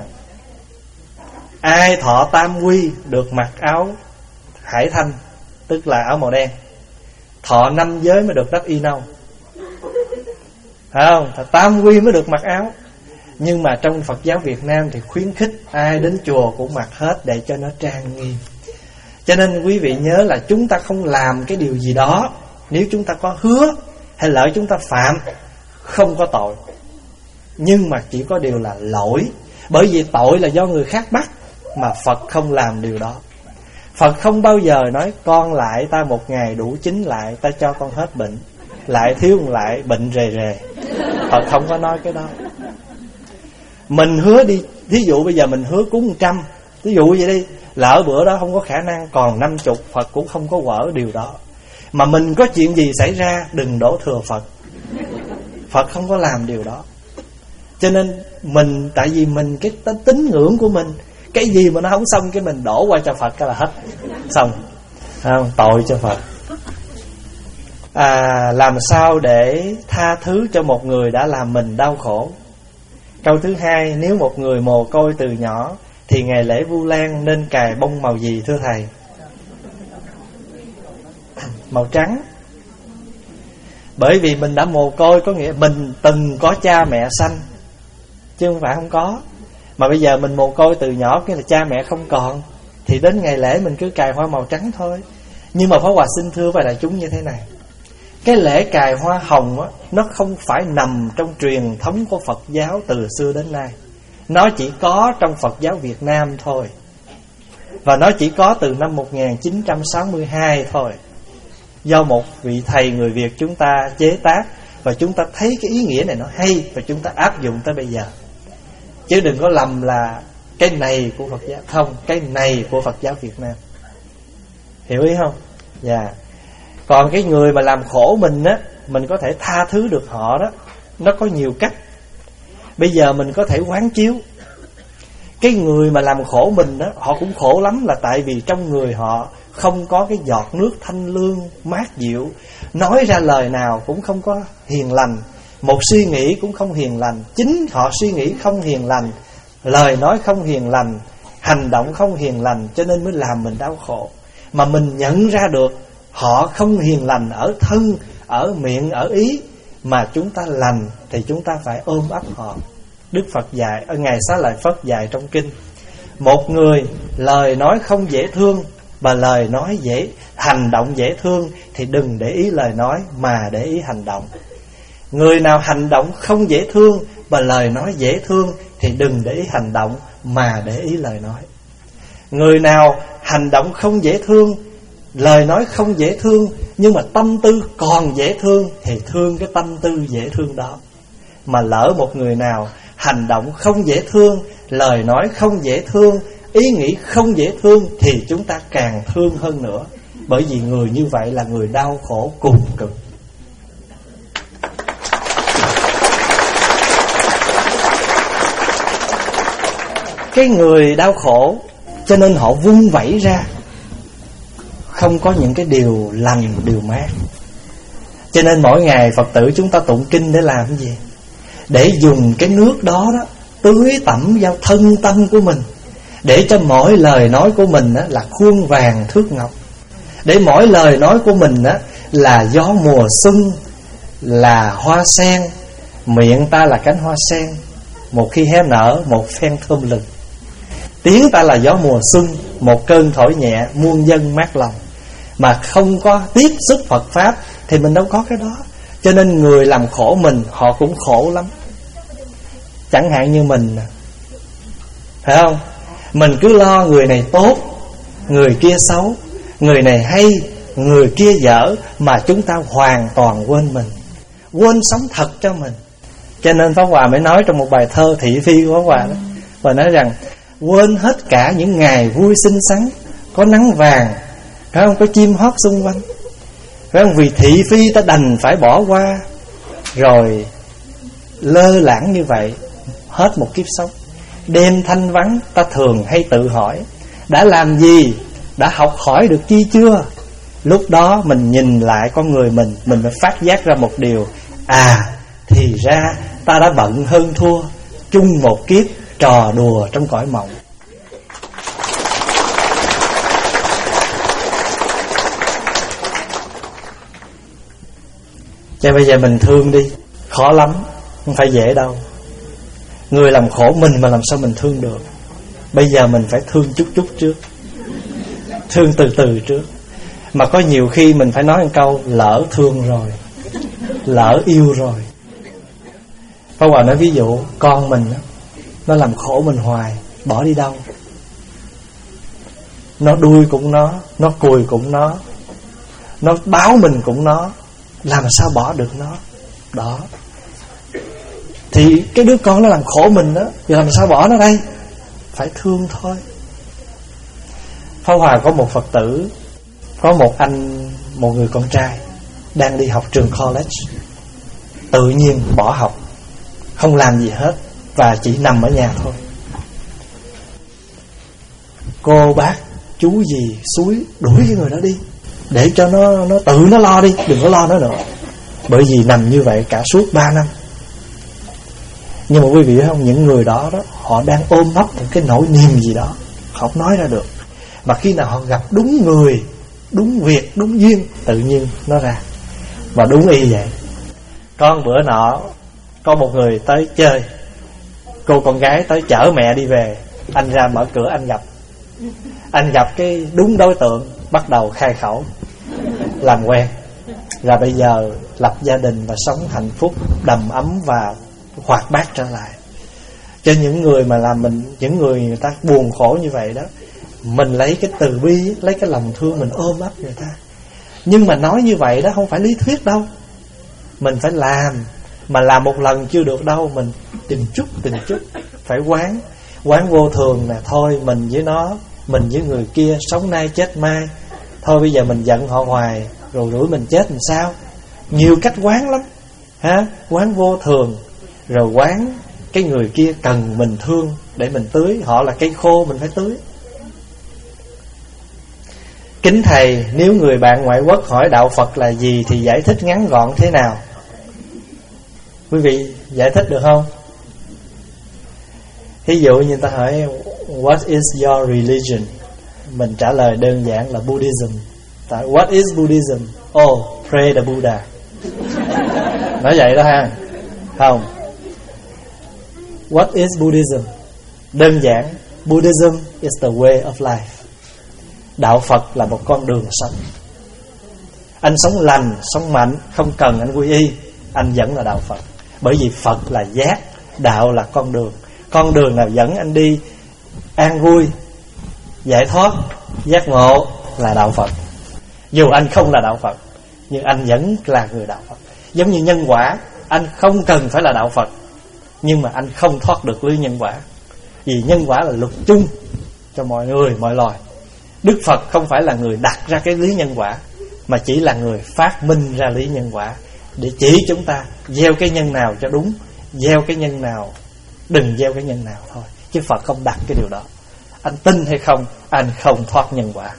Ai thọ tam quy được mặc áo hải thanh, tức là áo màu đen. Thọ năm giới mới được đắp y nâu, phải không? Tam quy mới được mặc áo. Nhưng mà trong Phật giáo Việt Nam thì khuyến khích ai đến chùa cũng mặc hết để cho nó trang nghiêm. Cho nên quý vị nhớ là chúng ta không làm cái điều gì đó, nếu chúng ta có hứa hay lỡ chúng ta phạm, không có tội, nhưng mà chỉ có điều là lỗi. Bởi vì tội là do người khác bắt, mà Phật không làm điều đó. Phật không bao giờ nói con lại ta một ngày đủ chín lại, ta cho con hết bệnh, lại thiếu lại bệnh rề rề. Phật không có nói cái đó. Mình hứa đi, thí dụ bây giờ mình hứa cúng một trăm, thí dụ vậy đi, lỡ bữa đó không có khả năng còn năm chục, Phật cũng không có quở điều đó. Mà mình có chuyện gì xảy ra, đừng đổ thừa Phật. Phật không có làm điều đó. Cho nên mình, tại vì mình cái tín ngưỡng của mình, cái gì mà nó không xong cái mình đổ qua cho Phật cái là hết xong, không, tội cho Phật. À, làm sao để tha thứ cho một người đã làm mình đau khổ? Câu thứ hai, nếu một người mồ côi từ nhỏ thì ngày lễ Vu Lan nên cài bông màu gì thưa thầy? Màu trắng. Bởi vì mình đã mồ côi, có nghĩa mình từng có cha mẹ sanh, chứ không phải không có. Mà bây giờ mình mồ côi từ nhỏ, cái là cha mẹ không còn, thì đến ngày lễ mình cứ cài hoa màu trắng thôi. Nhưng mà Pháp Hòa xin thưa với đại chúng như thế này, cái lễ cài hoa hồng á, nó không phải nằm trong truyền thống của Phật giáo từ xưa đến nay. Nó chỉ có trong Phật giáo Việt Nam thôi. Và nó chỉ có từ năm một nghìn chín trăm sáu mươi hai thôi. Do một vị thầy người Việt chúng ta chế tác, và chúng ta thấy cái ý nghĩa này nó hay, và chúng ta áp dụng tới bây giờ. Chứ đừng có lầm là cái này của Phật giáo. Không, cái này của Phật giáo Việt Nam. Hiểu ý không? Dạ yeah. Còn cái người mà làm khổ mình á, mình có thể tha thứ được họ đó. Nó có nhiều cách. Bây giờ mình có thể quán chiếu. Cái người mà làm khổ mình á, họ cũng khổ lắm, là tại vì trong người họ không có cái giọt nước thanh lương mát dịu, nói ra lời nào cũng không có hiền lành, một suy nghĩ cũng không hiền lành. Chính họ suy nghĩ không hiền lành, lời nói không hiền lành, hành động không hiền lành, cho nên mới làm mình đau khổ. Mà mình nhận ra được họ không hiền lành ở thân, ở miệng, ở ý, mà chúng ta lành, thì chúng ta phải ôm ấp họ. Đức Phật dạy, ở Ngài Xá Lợi Phất dạy trong kinh, một người lời nói không dễ thương và lời nói dễ, hành động dễ thương, thì đừng để ý lời nói mà để ý hành động. Người nào hành động không dễ thương và lời nói dễ thương, thì đừng để ý hành động mà để ý lời nói. Người nào hành động không dễ thương, lời nói không dễ thương, nhưng mà tâm tư còn dễ thương, thì thương cái tâm tư dễ thương đó. Mà lỡ một người nào hành động không dễ thương, lời nói không dễ thương, ý nghĩ không dễ thương, thì chúng ta càng thương hơn nữa. Bởi vì người như vậy là người đau khổ cùng cực. Cái người đau khổ cho nên họ vung vẩy ra, không có những cái điều lành, điều mát. Cho nên mỗi ngày Phật tử chúng ta tụng kinh để làm cái gì? Để dùng cái nước đó đó tưới tẩm vào thân tâm của mình, để cho mỗi lời nói của mình đó là khuôn vàng thước ngọc, để mỗi lời nói của mình đó là gió mùa xuân, là hoa sen. Miệng ta là cánh hoa sen, một khi hé nở một phen thơm lừng. Tiếng ta là gió mùa xuân, một cơn thổi nhẹ muôn dân mát lòng. Mà không có tiếp xúc Phật Pháp thì mình đâu có cái đó. Cho nên người làm khổ mình, họ cũng khổ lắm. Chẳng hạn như mình, phải không? Mình cứ lo người này tốt, người kia xấu, người này hay, người kia dở, mà chúng ta hoàn toàn quên mình, quên sống thật cho mình. Cho nên Pháp Hòa mới nói trong một bài thơ thị phi của Pháp Hòa đó, và nói rằng quên hết cả những ngày vui xinh xắn, có nắng vàng, phải không, có chim hót xung quanh, phải không? Vì thị phi ta đành phải bỏ qua, rồi lơ lãng như vậy hết một kiếp sống. Đêm thanh vắng ta thường hay tự hỏi, đã làm gì, đã học hỏi được chi chưa? Lúc đó mình nhìn lại con người mình, mình mới phát giác ra một điều: à, thì ra ta đã bận hơn thua, chung một kiếp trò đùa trong cõi mộng. Cho bây giờ mình thương đi, khó lắm, không phải dễ đâu. Người làm khổ mình mà làm sao mình thương được? Bây giờ mình phải thương chút chút trước, thương từ từ trước. Mà có nhiều khi mình phải nói một câu: lỡ thương rồi, lỡ yêu rồi. Pháp Hòa nói ví dụ con mình đó, nó làm khổ mình hoài, bỏ đi đâu? Nó đuôi cũng nó, nó cùi cũng nó, nó báo mình cũng nó, làm sao bỏ được nó? Đó. Thì cái đứa con nó làm khổ mình đó, thì làm sao bỏ nó đây? Phải thương thôi. Pháp Hòa có một Phật tử, có một anh, một người con trai đang đi học trường college, tự nhiên bỏ học, không làm gì hết và chỉ nằm ở nhà thôi. Cô bác chú gì suối đuổi cái người đó đi, để cho nó nó tự nó lo đi, đừng có lo nó nữa. Bởi vì nằm như vậy cả suốt ba năm. Nhưng mà quý vị biết không, những người đó đó, họ đang ôm ấp một cái nỗi niềm gì đó, họ không nói ra được. Mà khi nào họ gặp đúng người, đúng việc, đúng duyên, tự nhiên nó ra. Và đúng y vậy. Con bữa nọ có một người tới chơi, cô con gái tới chở mẹ đi về, anh ra mở cửa anh gặp. Anh gặp cái đúng đối tượng, bắt đầu khai khẩu, làm quen. Rồi bây giờ lập gia đình và sống hạnh phúc, đầm ấm và hoạt bát trở lại. Cho những người mà làm mình, những người người ta buồn khổ như vậy đó, mình lấy cái từ bi, lấy cái lòng thương mình ôm ấp người ta. Nhưng mà nói như vậy đó không phải lý thuyết đâu, mình phải làm. Mà làm một lần chưa được đâu, mình từng chút từng chút phải quán. Quán vô thường nè, thôi mình với nó, mình với người kia, sống nay chết mai. Thôi bây giờ mình giận họ hoài, rồi rủi mình chết làm sao? Nhiều cách quán lắm ha. Quán vô thường, rồi quán cái người kia cần mình thương để mình tưới. Họ là cây khô, mình phải tưới. Kính thầy, nếu người bạn ngoại quốc hỏi đạo Phật là gì thì giải thích ngắn gọn thế nào? Quý vị giải thích được không? Ví dụ như người ta hỏi What is your religion? Mình trả lời đơn giản là Buddhism. What is Buddhism? Oh, pray the Buddha. Nói vậy đó ha. Không. What is Buddhism? Đơn giản, Buddhism is the way of life. Đạo Phật là một con đường sống. Anh sống lành, sống mạnh, không cần anh quy y, anh vẫn là đạo Phật. Bởi vì Phật là giác, đạo là con đường. Con đường nào dẫn anh đi an vui, giải thoát, giác ngộ là đạo Phật. Dù anh không là đạo Phật, nhưng anh vẫn là người đạo Phật. Giống như nhân quả, anh không cần phải là đạo Phật, nhưng mà anh không thoát được lưới nhân quả. Vì nhân quả là luật chung cho mọi người, mọi loài. Đức Phật không phải là người đặt ra cái lý nhân quả, mà chỉ là người phát minh ra lý nhân quả, để chỉ chúng ta gieo cái nhân nào cho đúng, gieo cái nhân nào, đừng gieo cái nhân nào thôi. Chứ Phật không đặt cái điều đó. Anh tin hay không, anh không thoát nhân quả.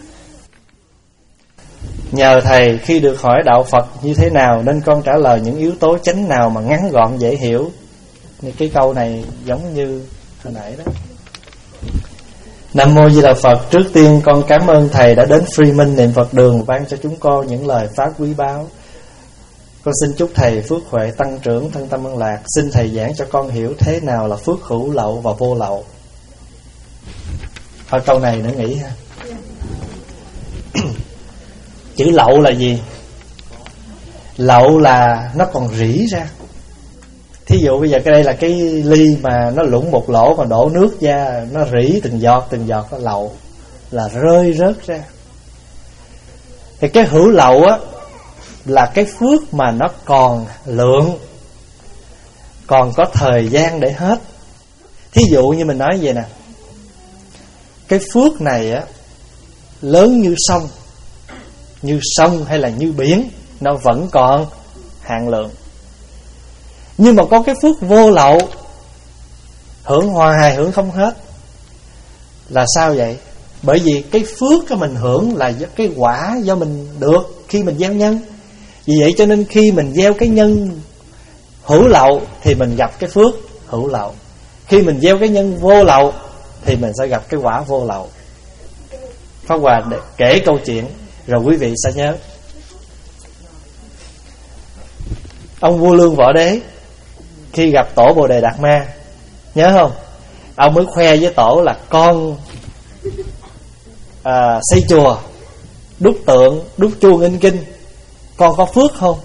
Nhờ thầy, khi được hỏi đạo Phật như thế nào nên con trả lời những yếu tố chánh nào mà ngắn gọn dễ hiểu. Cái câu này giống như hồi nãy đó. Nam Mô Di Đà Phật. Trước tiên con cảm ơn thầy đã đến Free Minh Niệm Phật Đường, ban cho chúng con những lời pháp quý báu. Con xin chúc thầy phước huệ tăng trưởng, thân tâm an lạc. Xin thầy giảng cho con hiểu thế nào là phước hữu lậu và vô lậu. Thôi câu này nữa nghĩ ha. Chữ lậu là gì? Lậu là nó còn rỉ ra. Thí dụ bây giờ cái đây là cái ly mà nó lũng một lỗ mà đổ nước ra, nó rỉ từng giọt từng giọt, nó lậu là rơi rớt ra. Thì cái hữu lậu á là cái phước mà nó còn lượng, còn có thời gian để hết. Thí dụ như mình nói vậy nè, cái phước này á lớn như sông, như sông hay là như biển, nó vẫn còn hạn lượng. Nhưng mà có cái phước vô lậu, hưởng hoài hưởng không hết. Là sao vậy? Bởi vì cái phước cái mình hưởng là cái quả do mình được khi mình gieo nhân. Vì vậy cho nên khi mình gieo cái nhân hữu lậu thì mình gặp cái phước hữu lậu. Khi mình gieo cái nhân vô lậu thì mình sẽ gặp cái quả vô lậu. Pháp Hòa để kể câu chuyện rồi quý vị sẽ nhớ. Ông vua Lương Võ Đế khi gặp tổ Bồ Đề Đạt Ma, nhớ không? Ông mới khoe với tổ là con à, xây chùa, đúc tượng, đúc chuông in kinh, con có phước không?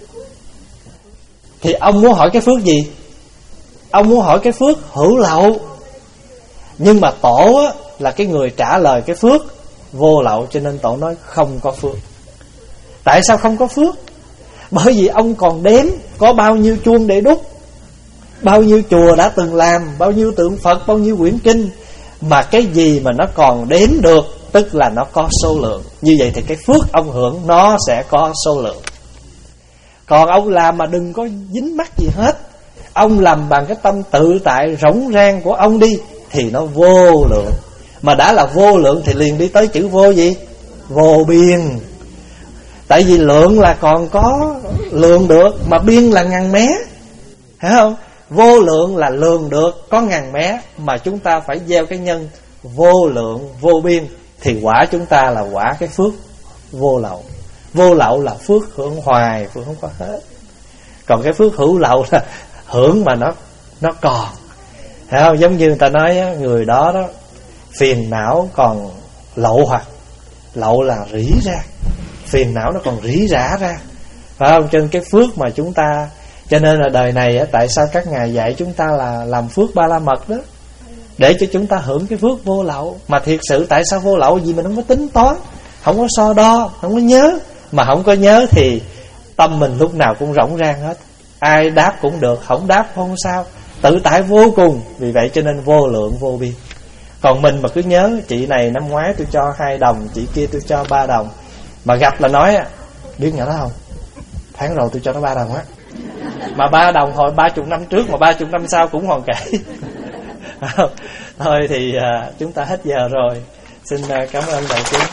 Thì ông muốn hỏi cái phước gì? Ông muốn hỏi cái phước hữu lậu. Nhưng mà tổ á, là cái người trả lời cái phước vô lậu, cho nên tổ nói không có phước. Tại sao không có phước? Bởi vì ông còn đếm có bao nhiêu chuông để đúc, bao nhiêu chùa đã từng làm, bao nhiêu tượng Phật, bao nhiêu quyển kinh. Mà cái gì mà nó còn đếm được tức là nó có số lượng. Như vậy thì cái phước ông hưởng nó sẽ có số lượng. Còn ông làm mà đừng có dính mắc gì hết, ông làm bằng cái tâm tự tại rỗng rang của ông đi, thì nó vô lượng. Mà đã là vô lượng thì liền đi tới chữ vô gì? Vô biên. Tại vì lượng là còn có lượng được, mà biên là ngàn mé, hiểu không? Vô lượng là lường được, có ngàn mé, mà chúng ta phải gieo cái nhân vô lượng, vô biên, thì quả chúng ta là quả cái phước vô lậu. Vô lậu là phước hưởng hoài, phước không có hết. Còn cái phước hữu lậu là hưởng mà nó nó còn, hiểu không? Giống như người ta nói người đó đó phiền não còn lậu hoặc. Lậu là rỉ ra, phiền não nó còn rỉ rả ra, phải không? Cho nên cái phước mà chúng ta, cho nên là đời này á, tại sao các ngài dạy chúng ta là làm phước ba la mật đó, để cho chúng ta hưởng cái phước vô lậu. Mà thiệt sự tại sao vô lậu? Vì mình không có tính toán, không có so đo, không có nhớ. Mà không có nhớ thì tâm mình lúc nào cũng rỗng rang hết. Ai đáp cũng được, không đáp không sao, tự tại vô cùng. Vì vậy cho nên vô lượng vô biên. Còn mình mà cứ nhớ, chị này năm ngoái tôi cho hai đồng, chị kia tôi cho ba đồng, mà gặp là nói biết nhỏ đó không, tháng rồi tôi cho nó ba đồng á, mà ba đồng hồi ba chục năm trước, mà ba chục năm sau cũng còn kể. Thôi thì uh, chúng ta hết giờ rồi. Xin uh, cảm ơn đại chúng.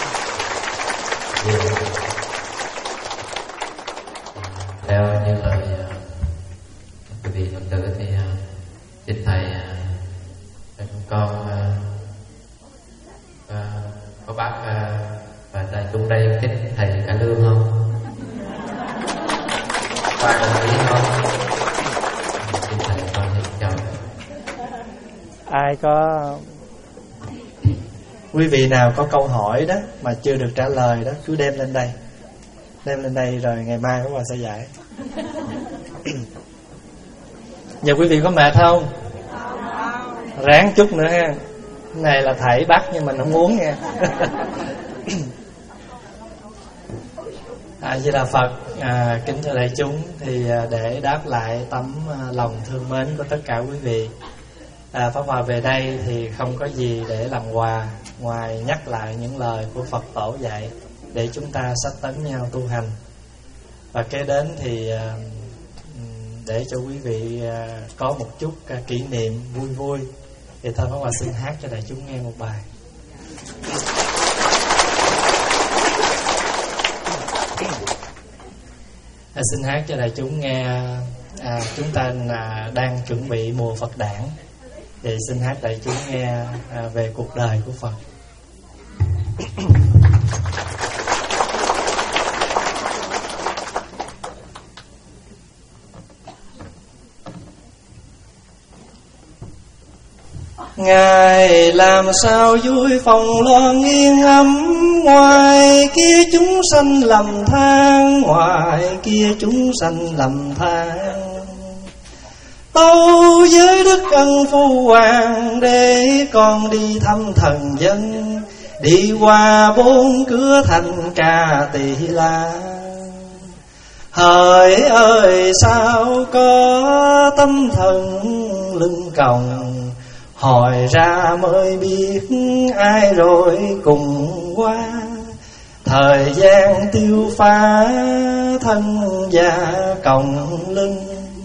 Theo như lời quý vị Phật tử thì uh, xin thầy uh, cho chúng con uh, uh, có bác uh, và tại chúng đây thích thầy Cả Lương không? Ba đồng ý không? Xin thầy con hiểu chồng. Ai có quý vị nào có câu hỏi đó mà chưa được trả lời đó, cứ đem lên đây, đem lên đây rồi ngày mai các bạn sẽ giải. Giờ quý vị có mệt không? Ráng chút nữa ha. Cái này là thảy bắt nhưng mình không muốn nha. À, Di Đà Phật. À, kính thưa đại chúng, thì để đáp lại tấm lòng thương mến của tất cả quý vị, à, Pháp Hòa về đây thì không có gì để làm quà ngoài nhắc lại những lời của Phật Tổ dạy để chúng ta sách tấn nhau tu hành. Và kế đến thì để cho quý vị có một chút kỷ niệm vui vui thì thôi Pháp Hòa xin hát cho đại chúng nghe một bài. À, xin hát cho đại chúng nghe. À, chúng ta là đang chuẩn bị mùa Phật đản, thì xin hát đại chúng nghe à, về cuộc đời của Phật. Ngài làm sao vui phòng lo nghiêng ấm, ngoài kia chúng sanh lầm than, ngoài kia chúng sanh lầm than. Tâu với đức ân phu hoàng, để con đi thăm thần dân, đi qua bốn cửa thành Ca Tỳ La. Hỡi ơi sao có tâm thần lưng còng, hỏi ra mới biết ai rồi cùng qua. Thời gian tiêu phá thân già còng lưng.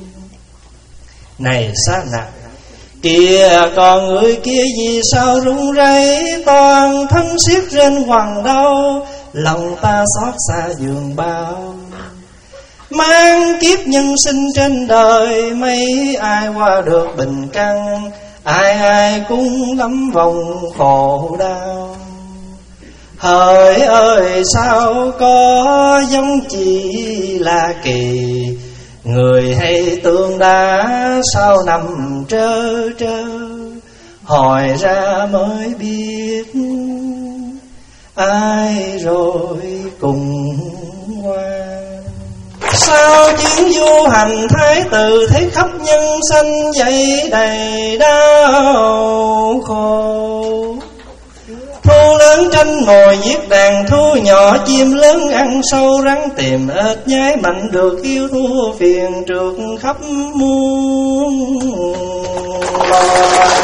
Này xa nặc, kìa con người kia vì sao run rẩy, toàn thân xiết trên hoàng đau, lòng ta xót xa giường bao. Mang kiếp nhân sinh trên đời, mấy ai qua được bình căn, ai ai cũng lắm vòng khổ đau. Hỡi ơi sao có giống chỉ là kỳ, người hay tương đá sao nằm trơ trơ. Hỏi ra mới biết ai rồi cùng qua. Sao chuyến du hành thái tử, thấy khắp nhân sanh dậy đầy đau khổ. Thu lớn tranh ngồi giết đàn, thu nhỏ chim lớn ăn sâu, rắn tìm ếch nhái mạnh được yêu thua phiền trượt khắp muôn loài.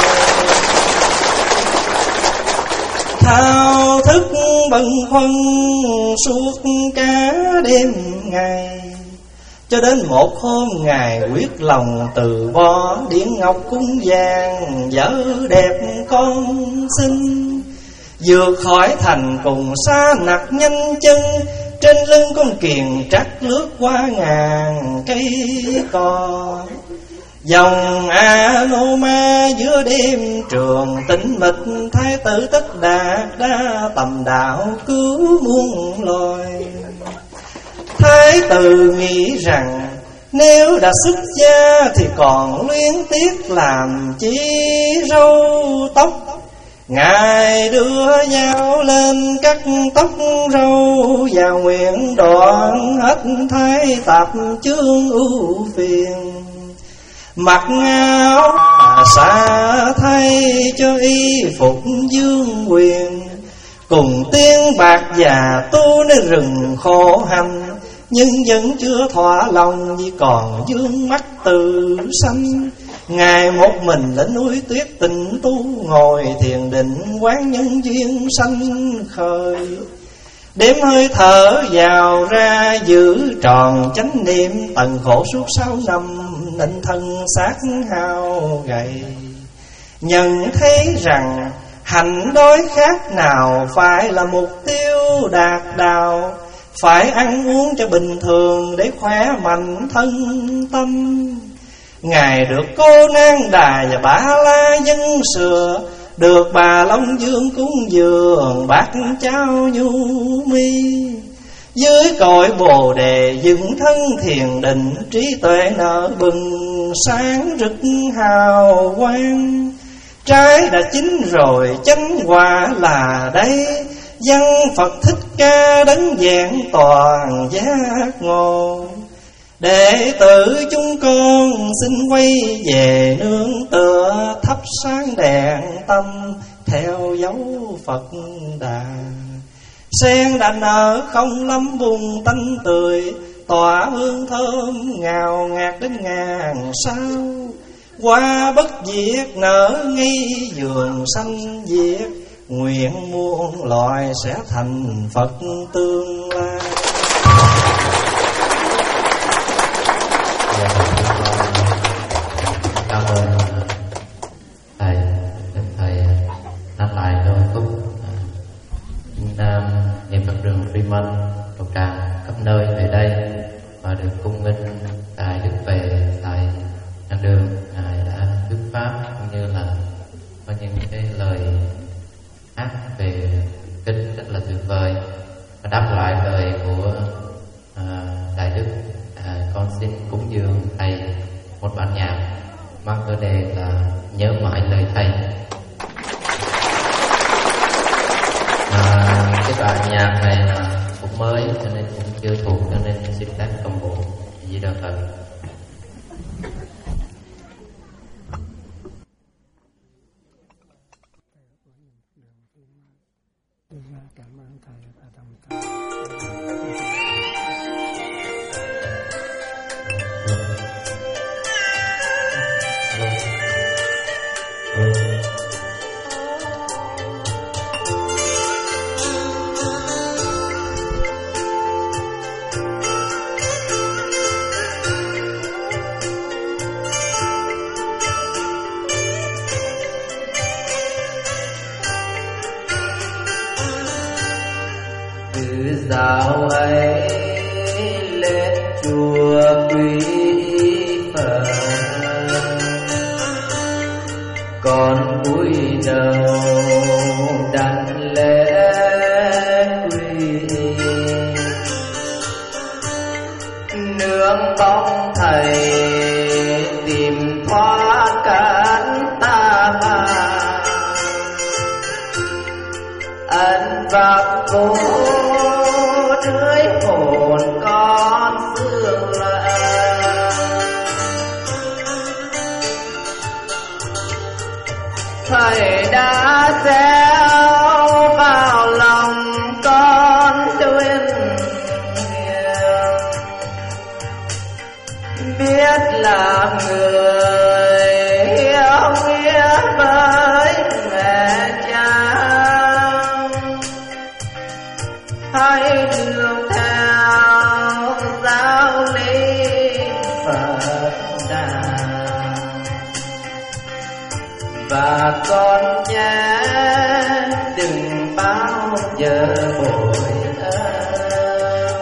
Thao thức bần khoăn suốt cả đêm ngày, cho đến một hôm Ngài quyết lòng từ bỏ, điển ngọc cung vàng vợ đẹp con xin. Vượt khỏi thành cùng xa nặc nhanh chân, trên lưng con kiền trắc lướt qua ngàn cây cò. Dòng Anoma giữa đêm trường tĩnh mịch, thái tử Tất Đạt đã tầm đạo cứu muôn loài. Thái tử nghĩ rằng nếu đã xuất gia thì còn luyến tiếc làm chi râu tóc. Ngài đưa dao lên cắt tóc râu, và nguyện đoạn hết thái tạp chướng ưu phiền. Mặc áo xả thay cho y phục dương quyền, cùng tiên bạc và tu nơi rừng khổ hành. Nhưng vẫn chưa thỏa lòng vì còn vương mắt từ sanh. Ngài một mình lên núi tuyết tịnh tu, ngồi thiền định quán nhân duyên sanh khởi. Đếm hơi thở vào ra, giữ tròn chánh niệm, tận khổ suốt sáu năm nên thân xác hao gầy. Nhận thấy rằng hạnh đói khát nào phải là mục tiêu đạt đạo, phải ăn uống cho bình thường để khỏe mạnh thân tâm. Ngài được cô Nang Đà và Bà La dân sừa, được Bà Long Dương cúng dường bát cháo nhu mi. Dưới cội Bồ Đề dựng thân thiền định, trí tuệ nở bừng sáng rực hào quang. Trái đã chín rồi chánh quả là đây, văn Phật Thích Ca đấng vẹn toàn giác ngộ. Đệ tử chúng con xin quay về nương tựa, thắp sáng đèn tâm theo dấu Phật Đà. Sen đã nở không lắm vùng tanh tươi, tỏa hương thơm ngào ngạt đến ngàn sao. Hoa bất diệt nở ngay vườn xanh diệt, nguyện muôn loài sẽ thành Phật tương lai. Cảm ơn thầy, thầy nhắc lại đôi phút. Chúng ta niệm Phật đường Freeman cầu tràng khắp nơi về đây và được cung nghinh tại Đức về tại Giảng Đường. Ngài đã thuyết pháp cũng như là có những cái lời hát về kinh rất là tuyệt vời. Và đáp lại lời của à, Đại Đức, à, con xin cúng dường thầy một bản nhạc mang tựa đề là Nhớ Mãi Lời Thầy. À, cái bản nhạc này là cũng mới cho nên cũng chưa thuộc, cho nên xin phép công bố. Di Đà Phật. Cảm ơn thầy và đồng thầy. Dạo ấy lên chùa quý Phật, con cúi đầu đảnh lễ quy, nương bóng thầy tìm thoát cánh ta bà, ân pháp vô dưới hồn con xương lại. Thầy đã gieo vào lòng con tuyên hiền, biết là người hiếu nghĩa với mẹ cha, hãy đường theo giáo lý Phật Đà, và con nhé đừng bao giờ bội ơn.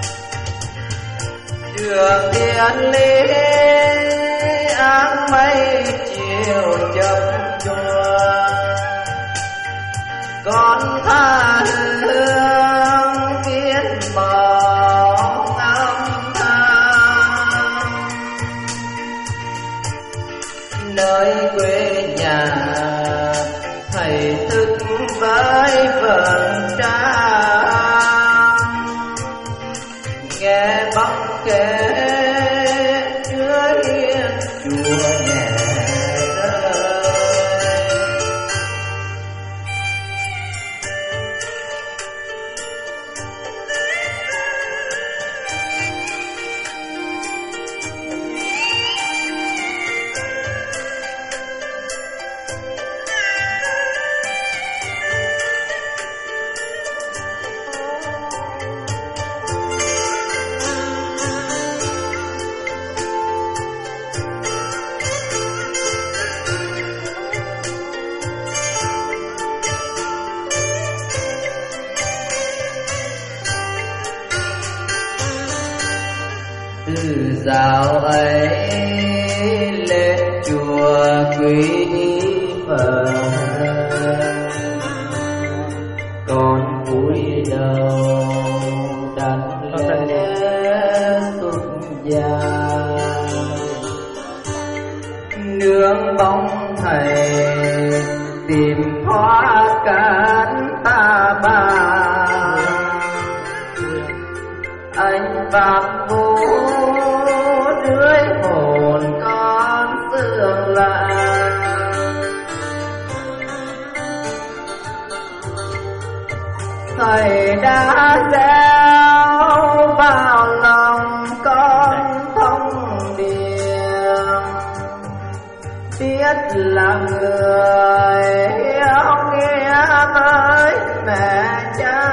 Đường thiên lý áng mây chiều chập chua, con tha hương viết màu âm thầm, nơi quê nhà thầy thức với vầng trăng, nghe bóng kể dưới hiên chùa nhẹ rơi. Từ dạo ấy lên chùa quý Phật, con cúi đầu đảnh lễ xuất gia, nương bóng thầy tìm thoát cánh ta bà, anh bạc vô dưới hồn con xương lại. Thầy đã gieo vào lòng con thông điệp, biết là người hiếu nghĩa với mẹ cha,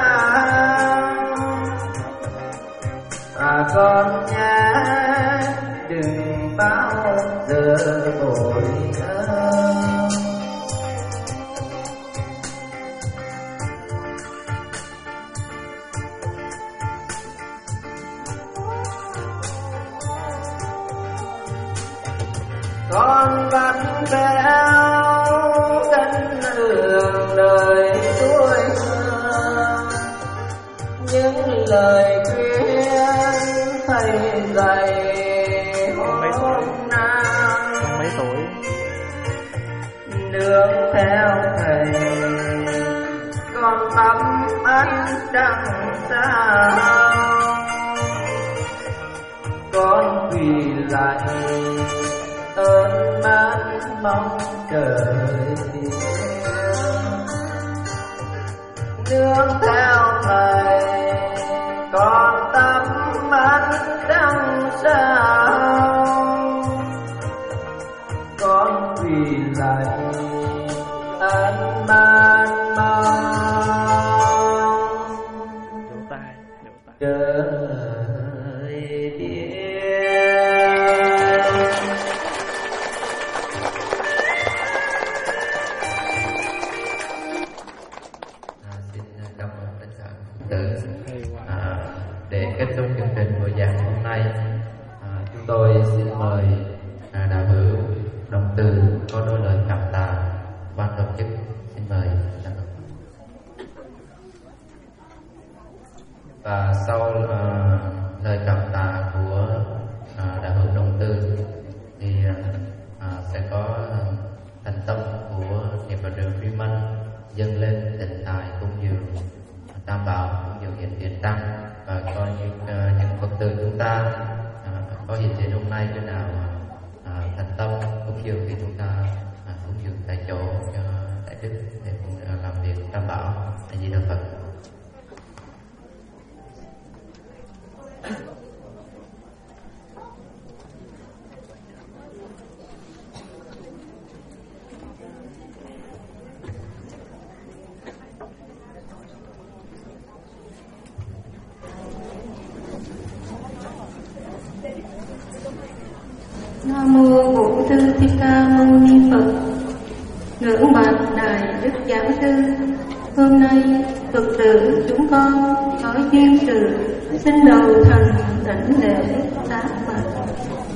và con nhé đừng bao giờ vội ơn. con bắt béo cân đường đời tuổi xưa, những lời khuyên thầy dạy hôm nay mấy tuổi nương theo thầy con tắm ánh trăng sao, con quỳ lại ơn ban mong trời nương theo thầy con tắm ánh trăng sao, con quỳ lại ơn ban mong trời để kết thúc chương trình buổi giảng hôm nay, à, chúng tôi xin mời à, đạo hữu Đồng Từ có đôi lời cảm tạ ban tổ chức. Xin mời. Và sau à, lời cảm tạ của à, đạo hữu Đồng Từ thì à, sẽ có thành tâm của niệm Phật đường Freeman dâng lên tịnh tài cúng dường Tam Bảo, cúng dường hiện tiền tăng, và coi như uh, những Phật tử chúng ta uh, có hiện tiền hôm nay cái nào uh, thành tâm cúng dường thì chúng ta uh, cúng dường tại chỗ cho đại đức để cùng uh, làm việc Tam Bảo. A Di Đà Phật. Nam mô Bổn Sư Thích Ca Mâu Ni Phật. Ngưỡng bạch Đại Đức Giảng Sư, hôm nay Phật tử chúng con có duyên sự xin đầu thành đảnh lễ tác bạch.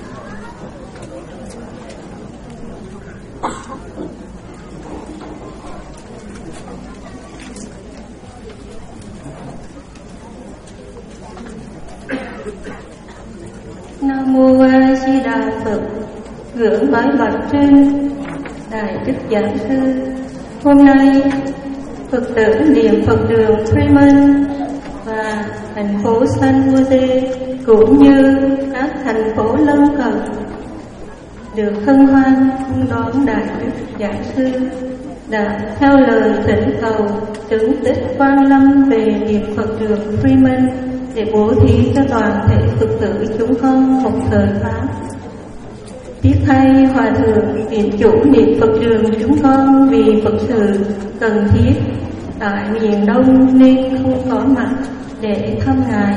Nam mô A Di Đà Phật. Ngưỡng bái bạch trên Đại Đức Giảng Sư, hôm nay Phật tử niệm Phật đường Freeman và thành phố San Jose cũng như các thành phố lân cận được hân hoan đón Đại Đức Giảng Sư đã theo lời thỉnh cầu chứng tích Quan Lâm về niệm Phật đường Freeman để bố thí cho toàn thể Phật tử chúng con một thời pháp. Tiếc thay Hòa Thượng Viện Chủ niệm Phật đường chúng con vì Phật sự cần thiết tại miền Đông nên không có mặt để thăm Ngài.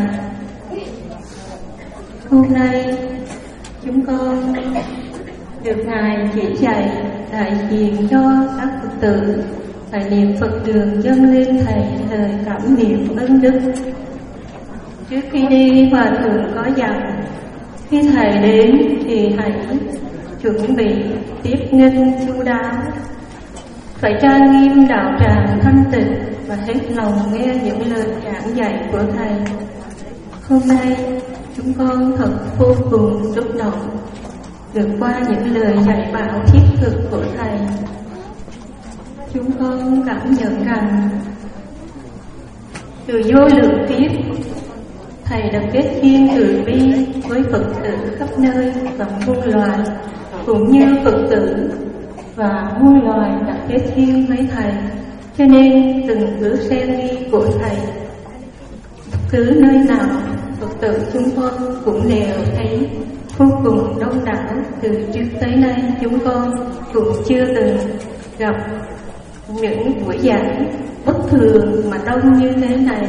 Hôm nay chúng con được Ngài chỉ dạy đại diện cho các Phật tử phải niệm Phật đường dâng lên Thầy lời cảm niệm ân đức. Trước khi đi, Hòa Thượng có dặn khi Thầy đến thì hãy chuẩn bị tiếp nghênh chu đáo, phải trang nghiêm đạo tràng thanh tịnh và hết lòng nghe những lời giảng dạy của Thầy. Hôm nay chúng con thật vô cùng xúc động được qua những lời dạy bảo thiết thực của Thầy. Chúng con cảm nhận rằng từ vô lượng kiếp Thầy đã kết duyên từ bi với Phật tử khắp nơi và muôn loài, cũng như Phật tử và muôn loài đã kết duyên với Thầy, cho nên từng bước sen đi của Thầy cứ nơi nào Phật tử chúng con cũng đều thấy vô cùng đông đảo. Từ trước tới nay chúng con cũng chưa từng gặp những buổi giảng bất thường mà đông như thế này.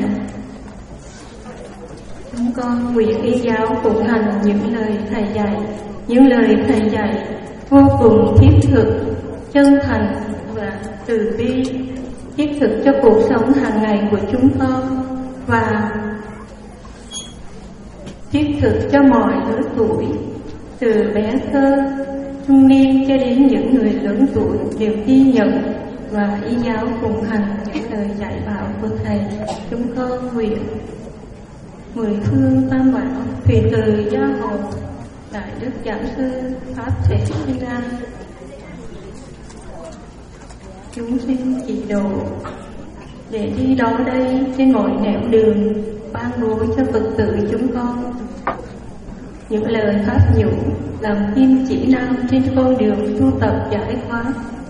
Chúng con nguyện y giáo phụng hành những lời Thầy dạy, những lời Thầy dạy vô cùng thiết thực, chân thành và từ bi, thiết thực cho cuộc sống hàng ngày của chúng con và thiết thực cho mọi lứa tuổi, từ bé thơ trung niên cho đến những người lớn tuổi đều ghi nhận và y giáo cùng hành những lời dạy bảo của thầy. Chúng con nguyện mười phương tam bảo thủy từ gia hộ đại đức giảng sư pháp thể sinh ra, chúng sinh chỉ độ để đi đó đây trên mọi nẻo đường, ban bố cho Phật tử chúng con những lời pháp nhủ làm kim chỉ nam trên con đường tu tập giải thoát.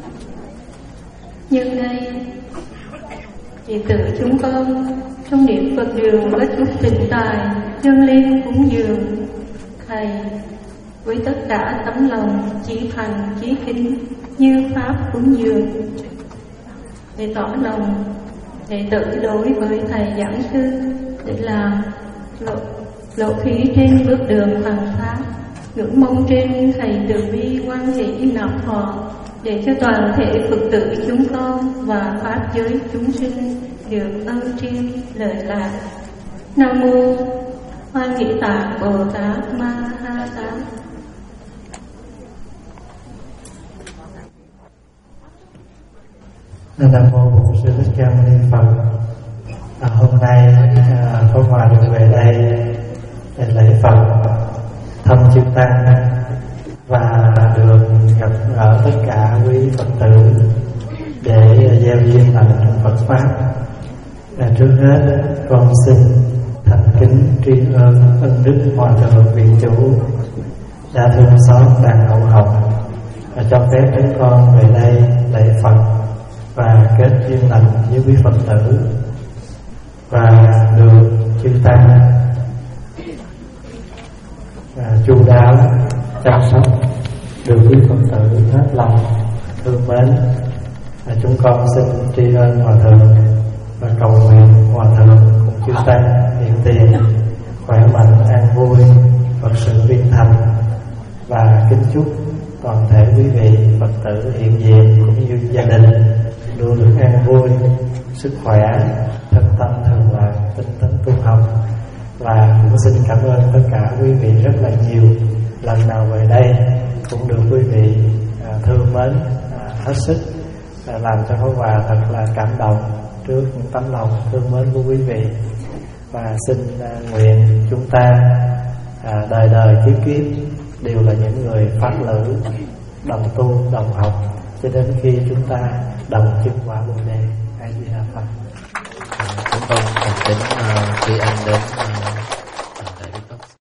Nhân đây đệ tử chúng con trong niệm Phật đường có chút tình tài dâng lên cúng dường thầy với tất cả tấm lòng chí thành chí kính như pháp cúng dường, để tỏ lòng đệ tử đối với thầy giảng sư để làm lộ, lộ khí trên bước đường hành pháp, ngưỡng mong trên thầy từ bi quan hỷ nạp thọ để cho toàn thể Phật tử chúng con và pháp giới chúng sinh được ơn tri lời lạc. Nam mô Hoan Hỷ Tạng Bồ Tát Ma Ha Tát. Nam mô Bổn Sư Thích Ca Mâu Ni Phật. À, hôm nay à, Pháp Hòa được về đây để lễ Phật thăm chư tăng và được gặp gỡ tất cả quý Phật tử để gieo duyên lành trong Phật pháp. À, trước hết con xin thành kính tri ân ân đức Hòa Thượng Viện Chủ đã thương xót đàn hậu học và cho phép chúng con về đây lễ Phật và kết duyên lành với quý Phật tử và được chư tăng và chu đáo chăm sóc, được quý Phật tử hết lòng thương mến. Và chúng con xin tri ân Hòa Thượng và cầu nguyện Hòa Thượng cùng chư tăng hiện tiền khỏe mạnh an vui, Phật sự viên thành, và kính chúc toàn thể quý vị Phật tử hiện diện cũng như gia đình luôn được an vui, sức khỏe, thân tâm thường lạc, tinh tấn tu học. Và cũng xin cảm ơn tất cả quý vị rất là nhiều, lần nào về đây cũng được quý vị à, thương mến à, hết sức, à, làm cho Pháp Hòa thật là cảm động trước những tấm lòng thương mến của quý vị. Và xin à, nguyện chúng ta à, đời đời kiếp kiếp đều là những người pháp lữ, đồng tu đồng học cho đến khi chúng ta đồng chứng quả Bồ Đề. A Di Đà Phật. Chúng con thành kính tri ân đến